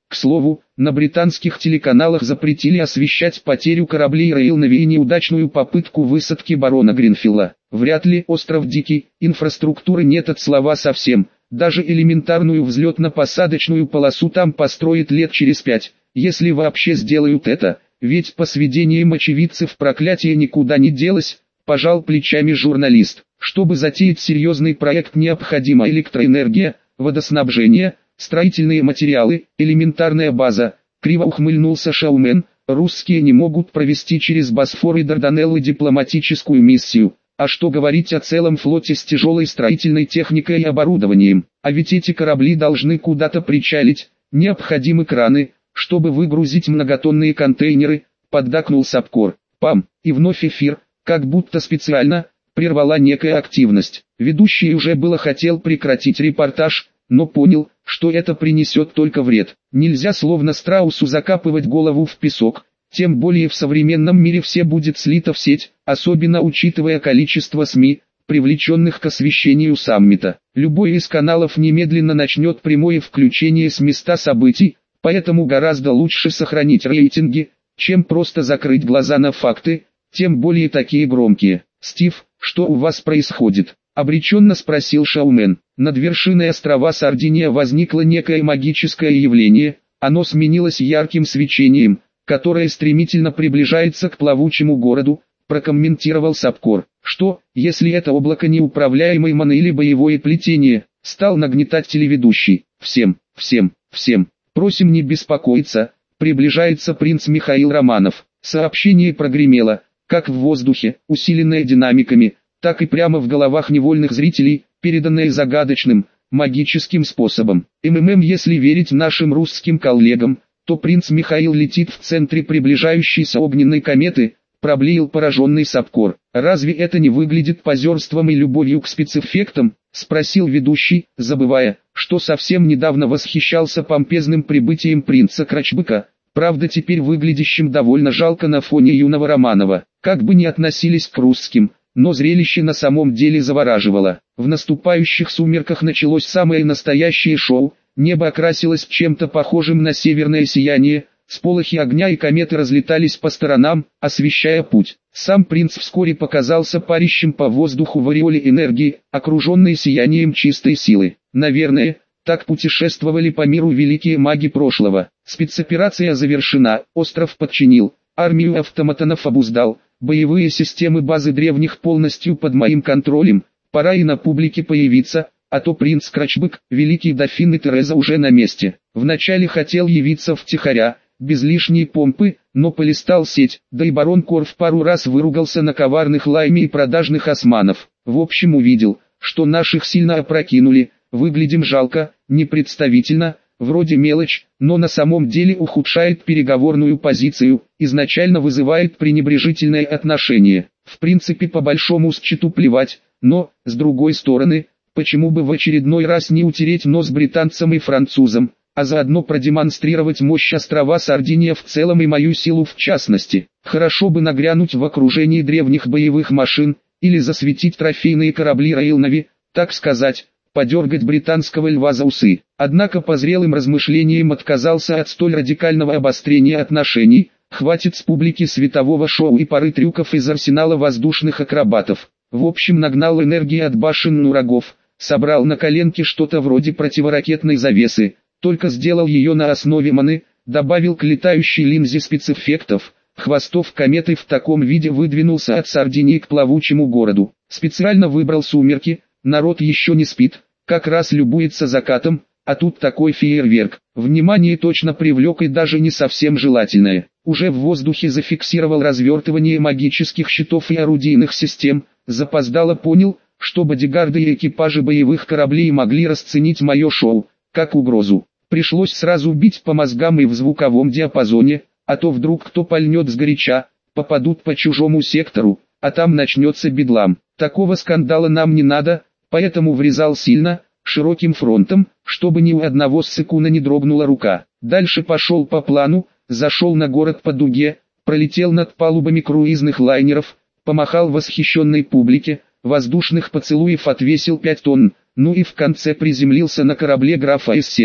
К слову, на британских телеканалах запретили освещать потерю кораблей Рейлнави и неудачную попытку высадки барона Гринфилла. Вряд ли остров дикий, инфраструктуры нет от слова совсем, даже элементарную взлетно-посадочную полосу там построят лет через пять, если вообще сделают это, ведь по сведениям очевидцев проклятие никуда не делось, пожал плечами журналист. Чтобы затеять серьезный проект, необходима электроэнергия, водоснабжение, строительные материалы, элементарная база. Криво ухмыльнулся шоумен. Русские не могут провести через Босфор и Дарданеллы дипломатическую миссию. А что говорить о целом флоте с тяжелой строительной техникой и оборудованием? А ведь эти корабли должны куда-то причалить, необходимы краны, чтобы выгрузить многотонные контейнеры, поддакнул Сапкор. Пам, и вновь эфир, как будто специально, прервала некая активность. Ведущий уже было хотел прекратить репортаж, но понял, что это принесет только вред. Нельзя словно страусу закапывать голову в песок, тем более в современном мире все будет слито в сеть, особенно учитывая количество СМИ, привлеченных к освещению саммита. Любой из каналов немедленно начнет прямое включение с места событий, поэтому гораздо лучше сохранить рейтинги, чем просто закрыть глаза на факты, тем более такие громкие. «Стив, что у вас происходит?» — обреченно спросил шоумен. Над вершиной острова Сардиния возникло некое магическое явление, оно сменилось ярким свечением, которое стремительно приближается к плавучему городу, прокомментировал Сапкор. Что, если это облако неуправляемой маны или боевое плетение, стал нагнетать телеведущий. Всем, всем, всем, просим не беспокоиться, приближается принц Михаил Романов. Сообщение прогремело, как в воздухе, усиленное динамиками, так и прямо в головах невольных зрителей, переданное загадочным, магическим способом. МММ, если верить нашим русским коллегам, то принц Михаил летит в центре приближающейся огненной кометы, проблеял пораженный Сапкор. «Разве это не выглядит позерством и любовью к спецэффектам?» — спросил ведущий, забывая, что совсем недавно восхищался помпезным прибытием принца Крачбыка, правда теперь выглядящим довольно жалко на фоне юного Романова. Как бы ни относились к русским, но зрелище на самом деле завораживало. В наступающих сумерках началось самое настоящее шоу, небо окрасилось чем-то похожим на северное сияние, сполохи огня и кометы разлетались по сторонам, освещая путь. Сам принц вскоре показался парящим по воздуху в ореоле энергии, окруженный сиянием чистой силы. Наверное, так путешествовали по миру великие маги прошлого. Спецоперация завершена, остров подчинил, армию автоматонов обуздал, боевые системы базы древних полностью под моим контролем, пора и на публике появиться, а то принц Крачбык, великий дофин и Тереза уже на месте. Вначале хотел явиться втихаря, без лишней помпы, но полистал сеть, да и барон Корф пару раз выругался на коварных лайме и продажных османов. В общем увидел, что наших сильно опрокинули, выглядим жалко, непредставительно, вроде мелочь, но на самом деле ухудшает переговорную позицию, изначально вызывает пренебрежительное отношение. В принципе по большому счету плевать, но, с другой стороны, почему бы в очередной раз не утереть нос британцам и французам, а заодно продемонстрировать мощь острова Сардиния в целом и мою силу в частности. Хорошо бы нагрянуть в окружении древних боевых машин, или засветить трофейные корабли Рейлнави, так сказать, подергать британского льва за усы. Однако по зрелым размышлениям отказался от столь радикального обострения отношений, хватит с публики светового шоу и пары трюков из арсенала воздушных акробатов. В общем нагнал энергии от башен Нурагов, собрал на коленке что-то вроде противоракетной завесы, только сделал ее на основе маны, добавил к летающей линзе спецэффектов, хвостов кометы в таком виде выдвинулся от Сардинии к плавучему городу. Специально выбрал сумерки, народ еще не спит, как раз любуется закатом, а тут такой фейерверк. Внимание точно привлек и даже не совсем желательное. Уже в воздухе зафиксировал развертывание магических щитов и орудийных систем, запоздало понял, что бодигарды и экипажи боевых кораблей могли расценить мое шоу как угрозу. Пришлось сразу бить по мозгам и в звуковом диапазоне, а то вдруг кто пальнет сгоряча, попадут по чужому сектору, а там начнется бедлам. Такого скандала нам не надо, поэтому врезал сильно, широким фронтом, чтобы ни у одного ссыкуна не дрогнула рука. Дальше пошел по плану, зашел на город по дуге, пролетел над палубами круизных лайнеров, помахал восхищенной публике, воздушных поцелуев отвесил пять тонн, ну и в конце приземлился на корабле графа Эссена.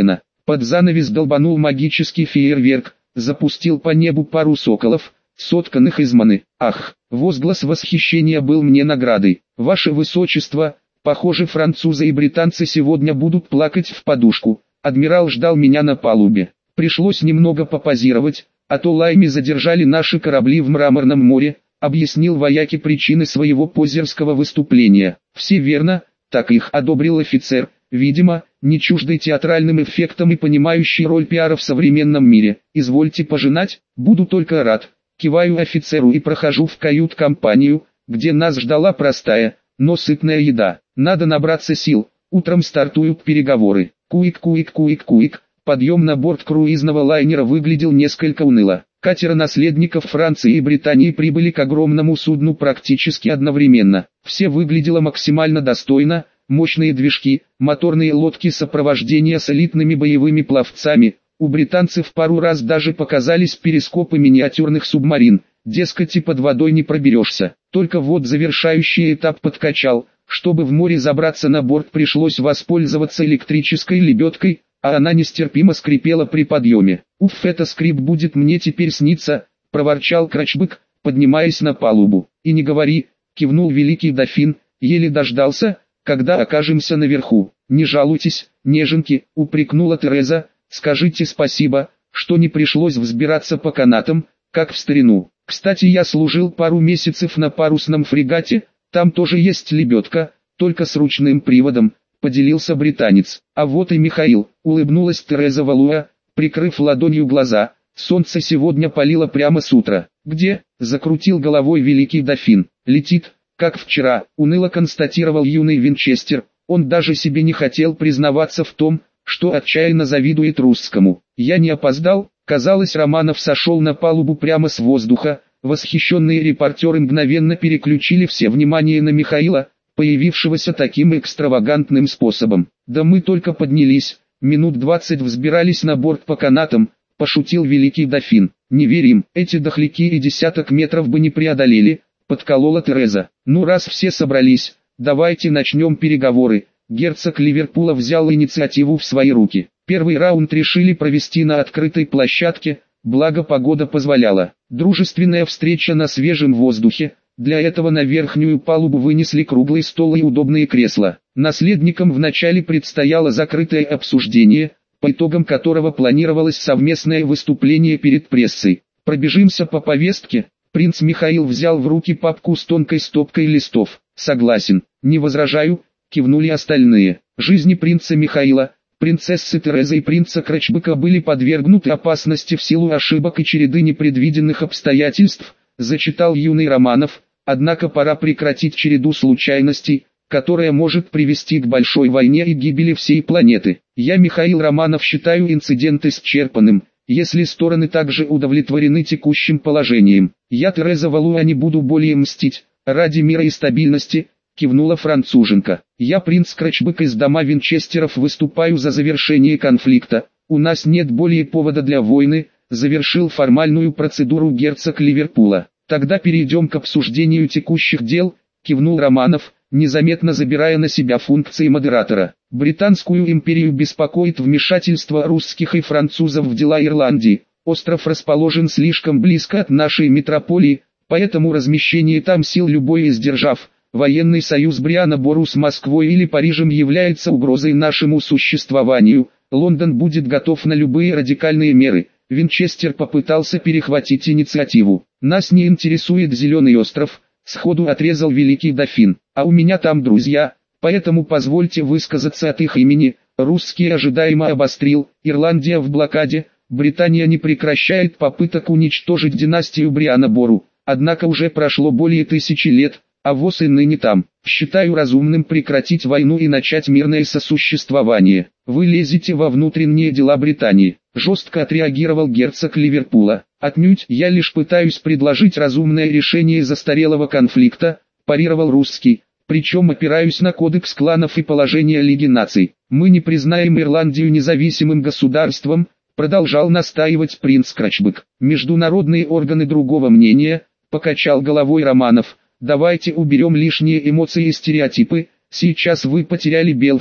Под занавес долбанул магический фейерверк, запустил по небу пару соколов, сотканных из маны. Ах, возглас восхищения был мне наградой. Ваше Высочество, похоже, французы и британцы сегодня будут плакать в подушку. Адмирал ждал меня на палубе. Пришлось немного попозировать, а то лайми задержали наши корабли в Мраморном море, объяснил вояке причины своего позерского выступления. Все верно, так их одобрил офицер, видимо, не чуждый театральным эффектам и понимающий роль пиара в современном мире. Извольте пожинать, буду только рад. Киваю офицеру и прохожу в кают-компанию, где нас ждала простая, но сытная еда. Надо набраться сил, утром стартуют переговоры. Куик-куик-куик-куик. Подъем на борт круизного лайнера выглядел несколько уныло. Катера наследников Франции и Британии прибыли к огромному судну практически одновременно. Все выглядело максимально достойно, мощные движки, моторные лодки сопровождения с элитными боевыми пловцами. У британцев пару раз даже показались перископы миниатюрных субмарин, дескать, и под водой не проберешься. Только вот завершающий этап подкачал, чтобы в море забраться на борт пришлось воспользоваться электрической лебедкой, а она нестерпимо скрипела при подъеме. «Уф, это скрип будет мне теперь сниться», — проворчал Крачбык, поднимаясь на палубу. «И не говори», — кивнул великий дофин, еле дождался, когда окажемся наверху. «Не жалуйтесь, неженки», — упрекнула Тереза, — «скажите спасибо, что не пришлось взбираться по канатам, как в старину. Кстати, я служил пару месяцев на парусном фрегате, там тоже есть лебедка, только с ручным приводом», — поделился британец. «А вот и Михаил», — улыбнулась Тереза Валуа, прикрыв ладонью глаза. «Солнце сегодня палило прямо с утра». «Где?» — закрутил головой великий дофин. «Летит, как вчера», — уныло констатировал юный Винчестер. Он даже себе не хотел признаваться в том, что отчаянно завидует русскому. «Я не опоздал», — казалось, Романов сошел на палубу прямо с воздуха. Восхищенные репортеры мгновенно переключили все внимание на Михаила, появившегося таким экстравагантным способом. «Да мы только поднялись, минут двадцать взбирались на борт по канатам», — пошутил великий дофин. «Не верим, эти дохляки и десяток метров бы не преодолели», — подколола Тереза. «Ну раз все собрались, давайте начнем переговоры». Герцог Ливерпула взял инициативу в свои руки. Первый раунд решили провести на открытой площадке, благо погода позволяла. Дружественная встреча на свежем воздухе. Для этого на верхнюю палубу вынесли круглый стол и удобные кресла. Наследникам вначале предстояло закрытое обсуждение, по итогам которого планировалось совместное выступление перед прессой. «Пробежимся по повестке». Принц Михаил взял в руки папку с тонкой стопкой листов. «Согласен, не возражаю», — кивнули остальные. Жизни принца Михаила, принцессы Терезы и принца Крачбыка были подвергнуты опасности в силу ошибок и череды непредвиденных обстоятельств, зачитал юный Романов. Однако пора прекратить череду случайностей, которая может привести к большой войне и гибели всей планеты. Я, Михаил Романов, считаю инцидент исчерпанным, если стороны также удовлетворены текущим положением. Я, Тереза Валуа, не буду более мстить, ради мира и стабильности, кивнула француженка. Я, принц Крачбык из дома Винчестеров, выступаю за завершение конфликта. У нас нет более повода для войны, завершил формальную процедуру герцог Ливерпула. Тогда перейдем к обсуждению текущих дел, кивнул Романов, незаметно забирая на себя функции модератора. Британскую империю беспокоит вмешательство русских и французов в дела Ирландии. Остров расположен слишком близко от нашей метрополии, поэтому размещение там сил любой из держав, военный союз Бриана-Бору с Москвой или Парижем, является угрозой нашему существованию. Лондон будет готов на любые радикальные меры. Винчестер попытался перехватить инициативу. «Нас не интересует Зеленый остров», — сходу отрезал великий дофин. «А у меня там друзья, поэтому позвольте высказаться от их имени». Русский ожидаемо обострил. Ирландия в блокаде. Британия не прекращает попыток уничтожить династию Бриана-Бору. Однако уже прошло более тысячи лет, а ВОС и ныне там. Считаю разумным прекратить войну и начать мирное сосуществование. Вы лезете во внутренние дела Британии. Жестко отреагировал герцог Ливерпула. Отнюдь, я лишь пытаюсь предложить разумное решение застарелого конфликта, парировал русский. Причем опираюсь на кодекс кланов и положение Лиги наций. Мы не признаем Ирландию независимым государством, продолжал настаивать принц Крачбык. Международные органы другого мнения, покачал головой Романов. Давайте уберем лишние эмоции и стереотипы. Сейчас вы потеряли Белфаст,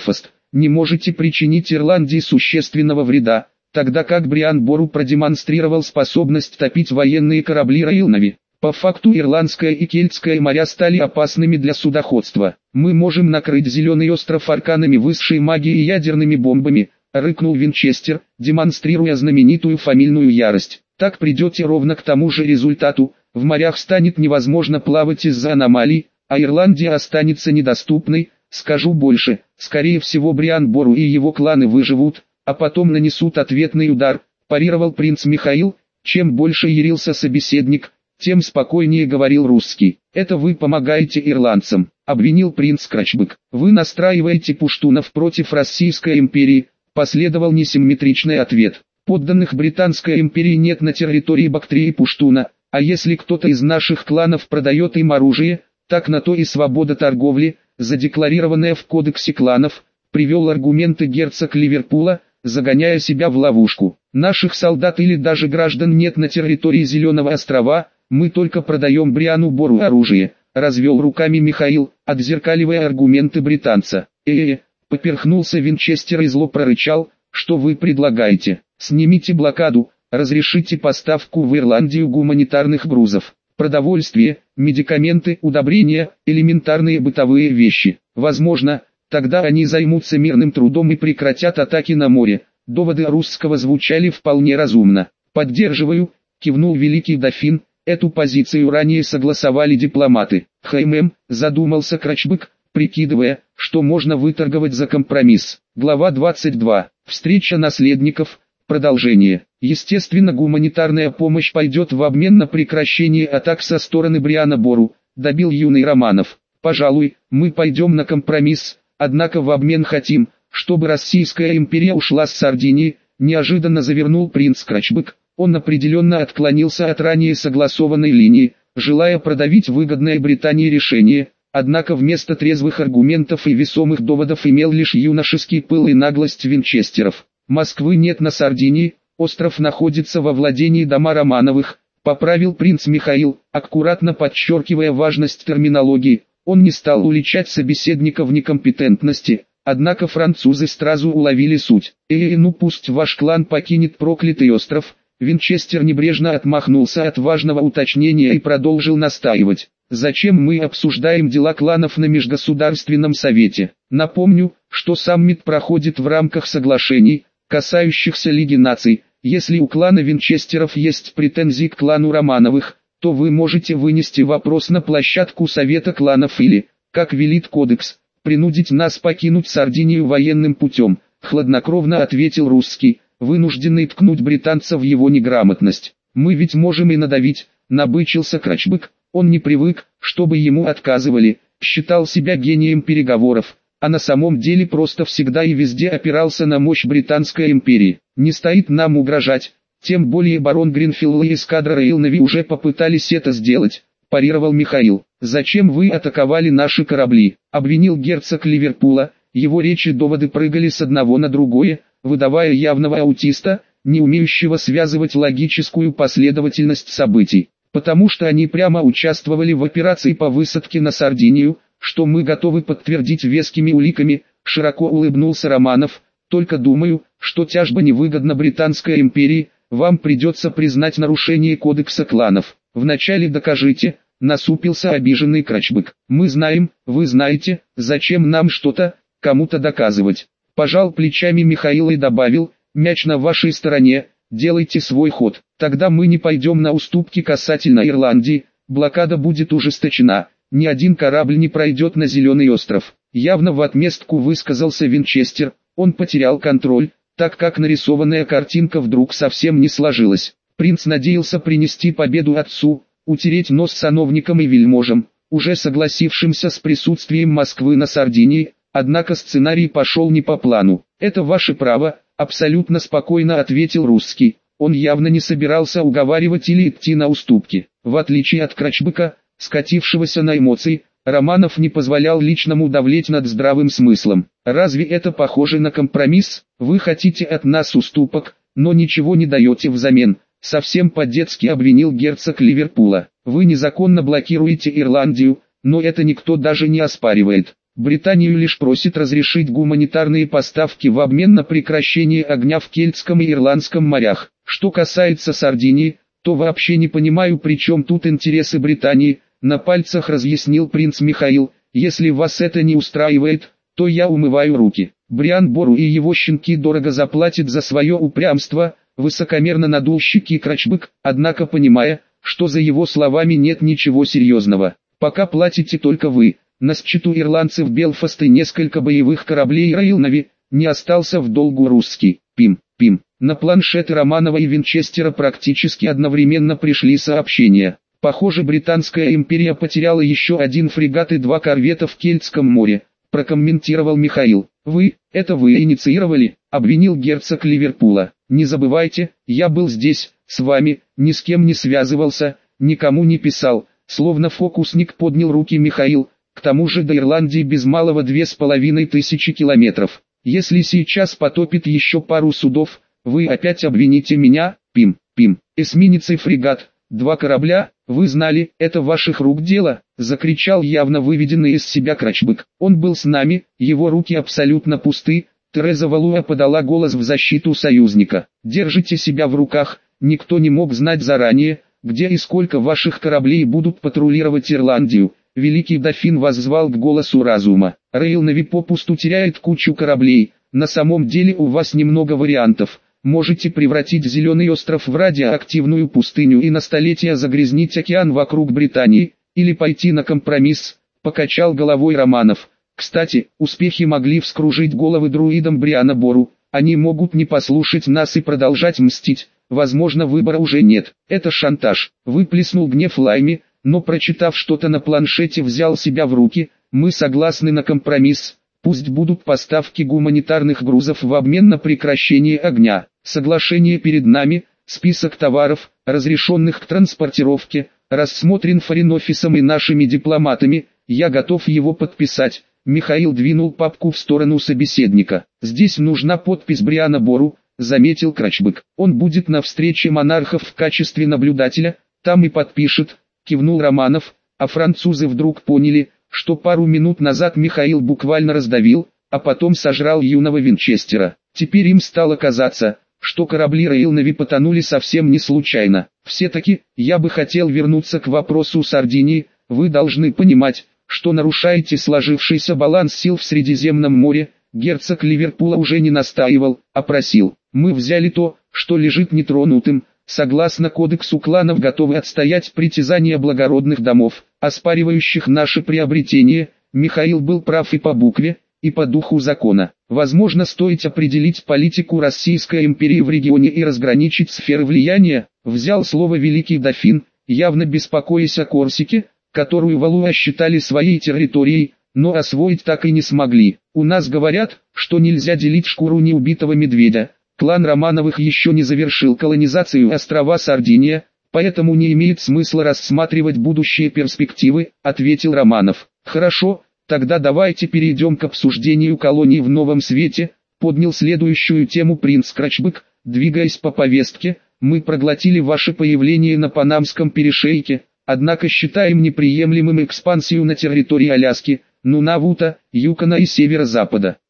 не можете причинить Ирландии существенного вреда, тогда как Бриан Бору продемонстрировал способность топить военные корабли Роял Нави. По факту Ирландское и Кельтское моря стали опасными для судоходства. Мы можем накрыть Зеленый остров арканами высшей магии и ядерными бомбами, рыкнул Винчестер, демонстрируя знаменитую фамильную ярость. Так придете ровно к тому же результату, в морях станет невозможно плавать из-за аномалий, а Ирландия останется недоступной. Скажу больше, скорее всего Бриан Бору и его кланы выживут, а потом нанесут ответный удар, парировал принц Михаил. Чем больше ярился собеседник, тем спокойнее говорил русский. «Это вы помогаете ирландцам», — обвинил принц Крачбек. «Вы настраиваете пуштунов против Российской империи», — последовал несимметричный ответ. «Подданных Британской империи нет на территории Бактрии и Пуштуна, а если кто-то из наших кланов продает им оружие, так на то и свобода торговли, задекларированная в кодексе кланов», — привел аргументы герцог Ливерпуля, загоняя себя в ловушку. «Наших солдат или даже граждан нет на территории Зеленого острова, мы только продаем Бриану Бору оружие», — развел руками Михаил, отзеркаливая аргументы британца. «Э-э-э», поперхнулся Винчестер и зло прорычал, «что вы предлагаете? Снимите блокаду, разрешите поставку в Ирландию гуманитарных грузов, продовольствие, медикаменты, удобрения, элементарные бытовые вещи. Возможно, тогда они займутся мирным трудом и прекратят атаки на море». Доводы русского звучали вполне разумно. «Поддерживаю», — кивнул великий дофин. Эту позицию ранее согласовали дипломаты. «Хм», задумался Крачбек, прикидывая, что можно выторговать за компромисс. Глава двадцать два. Встреча наследников. Продолжение. Естественно, гуманитарная помощь пойдет в обмен на прекращение атак со стороны Бриана Бору, добил юный Романов. «Пожалуй, мы пойдем на компромисс, однако в обмен хотим, чтобы Российская империя ушла с Сардинии», неожиданно завернул принц Крачбек. Он определенно отклонился от ранее согласованной линии, желая продавить выгодное Британии решение, однако вместо трезвых аргументов и весомых доводов имел лишь юношеский пыл и наглость Винчестеров. «Москвы нет на Сардинии, остров находится во владении дома Романовых», поправил принц Михаил, аккуратно подчеркивая важность терминологии. Он не стал уличать собеседника в некомпетентности, однако французы сразу уловили суть. «Э-э, ну пусть ваш клан покинет проклятый остров». Винчестер небрежно отмахнулся от важного уточнения и продолжил настаивать. «Зачем мы обсуждаем дела кланов на Межгосударственном совете? Напомню, что саммит проходит в рамках соглашений, касающихся Лиги наций. Если у клана Винчестеров есть претензии к клану Романовых, то вы можете вынести вопрос на площадку Совета кланов или, как велит кодекс, принудить нас покинуть Сардинию военным путем», хладнокровно ответил русский, вынужденный ткнуть британца в его неграмотность. «Мы ведь можем и надавить», набычился Крачбек. Он не привык, чтобы ему отказывали, считал себя гением переговоров, а на самом деле просто всегда и везде опирался на мощь Британской империи. «Не стоит нам угрожать, тем более барон Гринфилл и эскадра Роял Нави уже попытались это сделать», парировал Михаил. «Зачем вы атаковали наши корабли?» обвинил герцог Ливерпуля. Его речи доводы прыгали с одного на другое, выдавая явного аутиста, не умеющего связывать логическую последовательность событий. «Потому что они прямо участвовали в операции по высадке на Сардинию, что мы готовы подтвердить вескими уликами», широко улыбнулся Романов. «Только думаю, что тяжба невыгодна Британской империи, вам придется признать нарушение кодекса кланов. Вначале докажите», насупился обиженный Крачбек. «Мы знаем, вы знаете, зачем нам что-то, кому-то доказывать». Пожал плечами Михаил и добавил: «Мяч на вашей стороне, делайте свой ход. Тогда мы не пойдем на уступки касательно Ирландии, блокада будет ужесточена, ни один корабль не пройдет на Зеленый остров». Явно в отместку высказался Винчестер. Он потерял контроль, так как нарисованная картинка вдруг совсем не сложилась. Принц надеялся принести победу отцу, утереть нос сановникам и вельможам, уже согласившимся с присутствием Москвы на Сардинии. Однако сценарий пошел не по плану. «Это ваше право», — абсолютно спокойно ответил русский. Он явно не собирался уговаривать или идти на уступки. В отличие от Крачбека, скатившегося на эмоции, Романов не позволял личному давлеть над здравым смыслом. «Разве это похоже на компромисс? Вы хотите от нас уступок, но ничего не даете взамен», — совсем по-детски обвинил герцог Ливерпуля. «Вы незаконно блокируете Ирландию, но это никто даже не оспаривает. Британию лишь просит разрешить гуманитарные поставки в обмен на прекращение огня в Кельтском и Ирландском морях. Что касается Сардинии, то вообще не понимаю, при чем тут интересы Британии, на пальцах разъяснил принц Михаил. Если вас это не устраивает, то я умываю руки. Бриан Бору и его щенки дорого заплатят за свое упрямство, высокомерно надул щеки Крачбык, однако понимая, что за его словами нет ничего серьезного. Пока платите только вы. На счету ирландцев Белфаст и несколько боевых кораблей Роял Нави, не остался в долгу русский. Пим, пим. На планшеты Романова и Винчестера практически одновременно пришли сообщения. Похоже, Британская империя потеряла еще один фрегат и два корвета в Кельтском море, прокомментировал Михаил. Вы, это вы инициировали, обвинил герцог Ливерпула. Не забывайте, я был здесь, с вами, ни с кем не связывался, никому не писал, словно фокусник поднял руки Михаил. К тому же до Ирландии без малого две с половиной тысячи километров. Если сейчас потопит еще пару судов, вы опять обвините меня, пим, пим. Эсминец и фрегат, два корабля, вы знали, это ваших рук дело, закричал явно выведенный из себя Крачбык. Он был с нами, его руки абсолютно пусты. Тереза Валуа подала голос в защиту союзника. Держите себя в руках, никто не мог знать заранее, где и сколько ваших кораблей будут патрулировать Ирландию. Великий дофин воззвал к голосу разума. Роял Нави попусту теряет кучу кораблей, на самом деле у вас немного вариантов. Можете превратить Зеленый остров в радиоактивную пустыню и на столетия загрязнить океан вокруг Британии, или пойти на компромисс, покачал головой Романов. Кстати, успехи могли вскружить головы друидам Бриана Бору, они могут не послушать нас и продолжать мстить, возможно выбора уже нет. Это шантаж, выплеснул гнев Лайми. Но прочитав что-то на планшете, взял себя в руки. Мы согласны на компромисс, пусть будут поставки гуманитарных грузов в обмен на прекращение огня. Соглашение перед нами, список товаров, разрешенных к транспортировке, рассмотрен форин-офисом и нашими дипломатами, я готов его подписать. Михаил двинул папку в сторону собеседника. Здесь нужна подпись Бриана Бору, заметил Крачбык. Он будет на встрече монархов в качестве наблюдателя, там и подпишет. Кивнул Романов, а французы вдруг поняли, что пару минут назад Михаил буквально раздавил, а потом сожрал юного Винчестера. Теперь им стало казаться, что корабли Роял Нави потонули совсем не случайно. Все-таки, я бы хотел вернуться к вопросу Сардинии. Вы должны понимать, что нарушаете сложившийся баланс сил в Средиземном море. Герцог Ливерпула уже не настаивал, а просил. Мы взяли то, что лежит нетронутым. Согласно кодексу кланов готовы отстоять притязания благородных домов, оспаривающих наше приобретение. Михаил был прав и по букве, и по духу закона. Возможно, стоит определить политику Российской империи в регионе и разграничить сферы влияния, взял слово великий дофин, явно беспокоясь о Корсике, которую Валуа считали своей территорией, но освоить так и не смогли. У нас говорят, что нельзя делить шкуру неубитого медведя. Клан Романовых еще не завершил колонизацию острова Сардиния, поэтому не имеет смысла рассматривать будущие перспективы, ответил Романов. Хорошо, тогда давайте перейдем к обсуждению колоний в новом свете, поднял следующую тему принц Крачбык, двигаясь по повестке. Мы проглотили ваше появление на Панамском перешейке, однако считаем неприемлемым экспансию на территории Аляски, Нунавута, Юкона и северо-запада.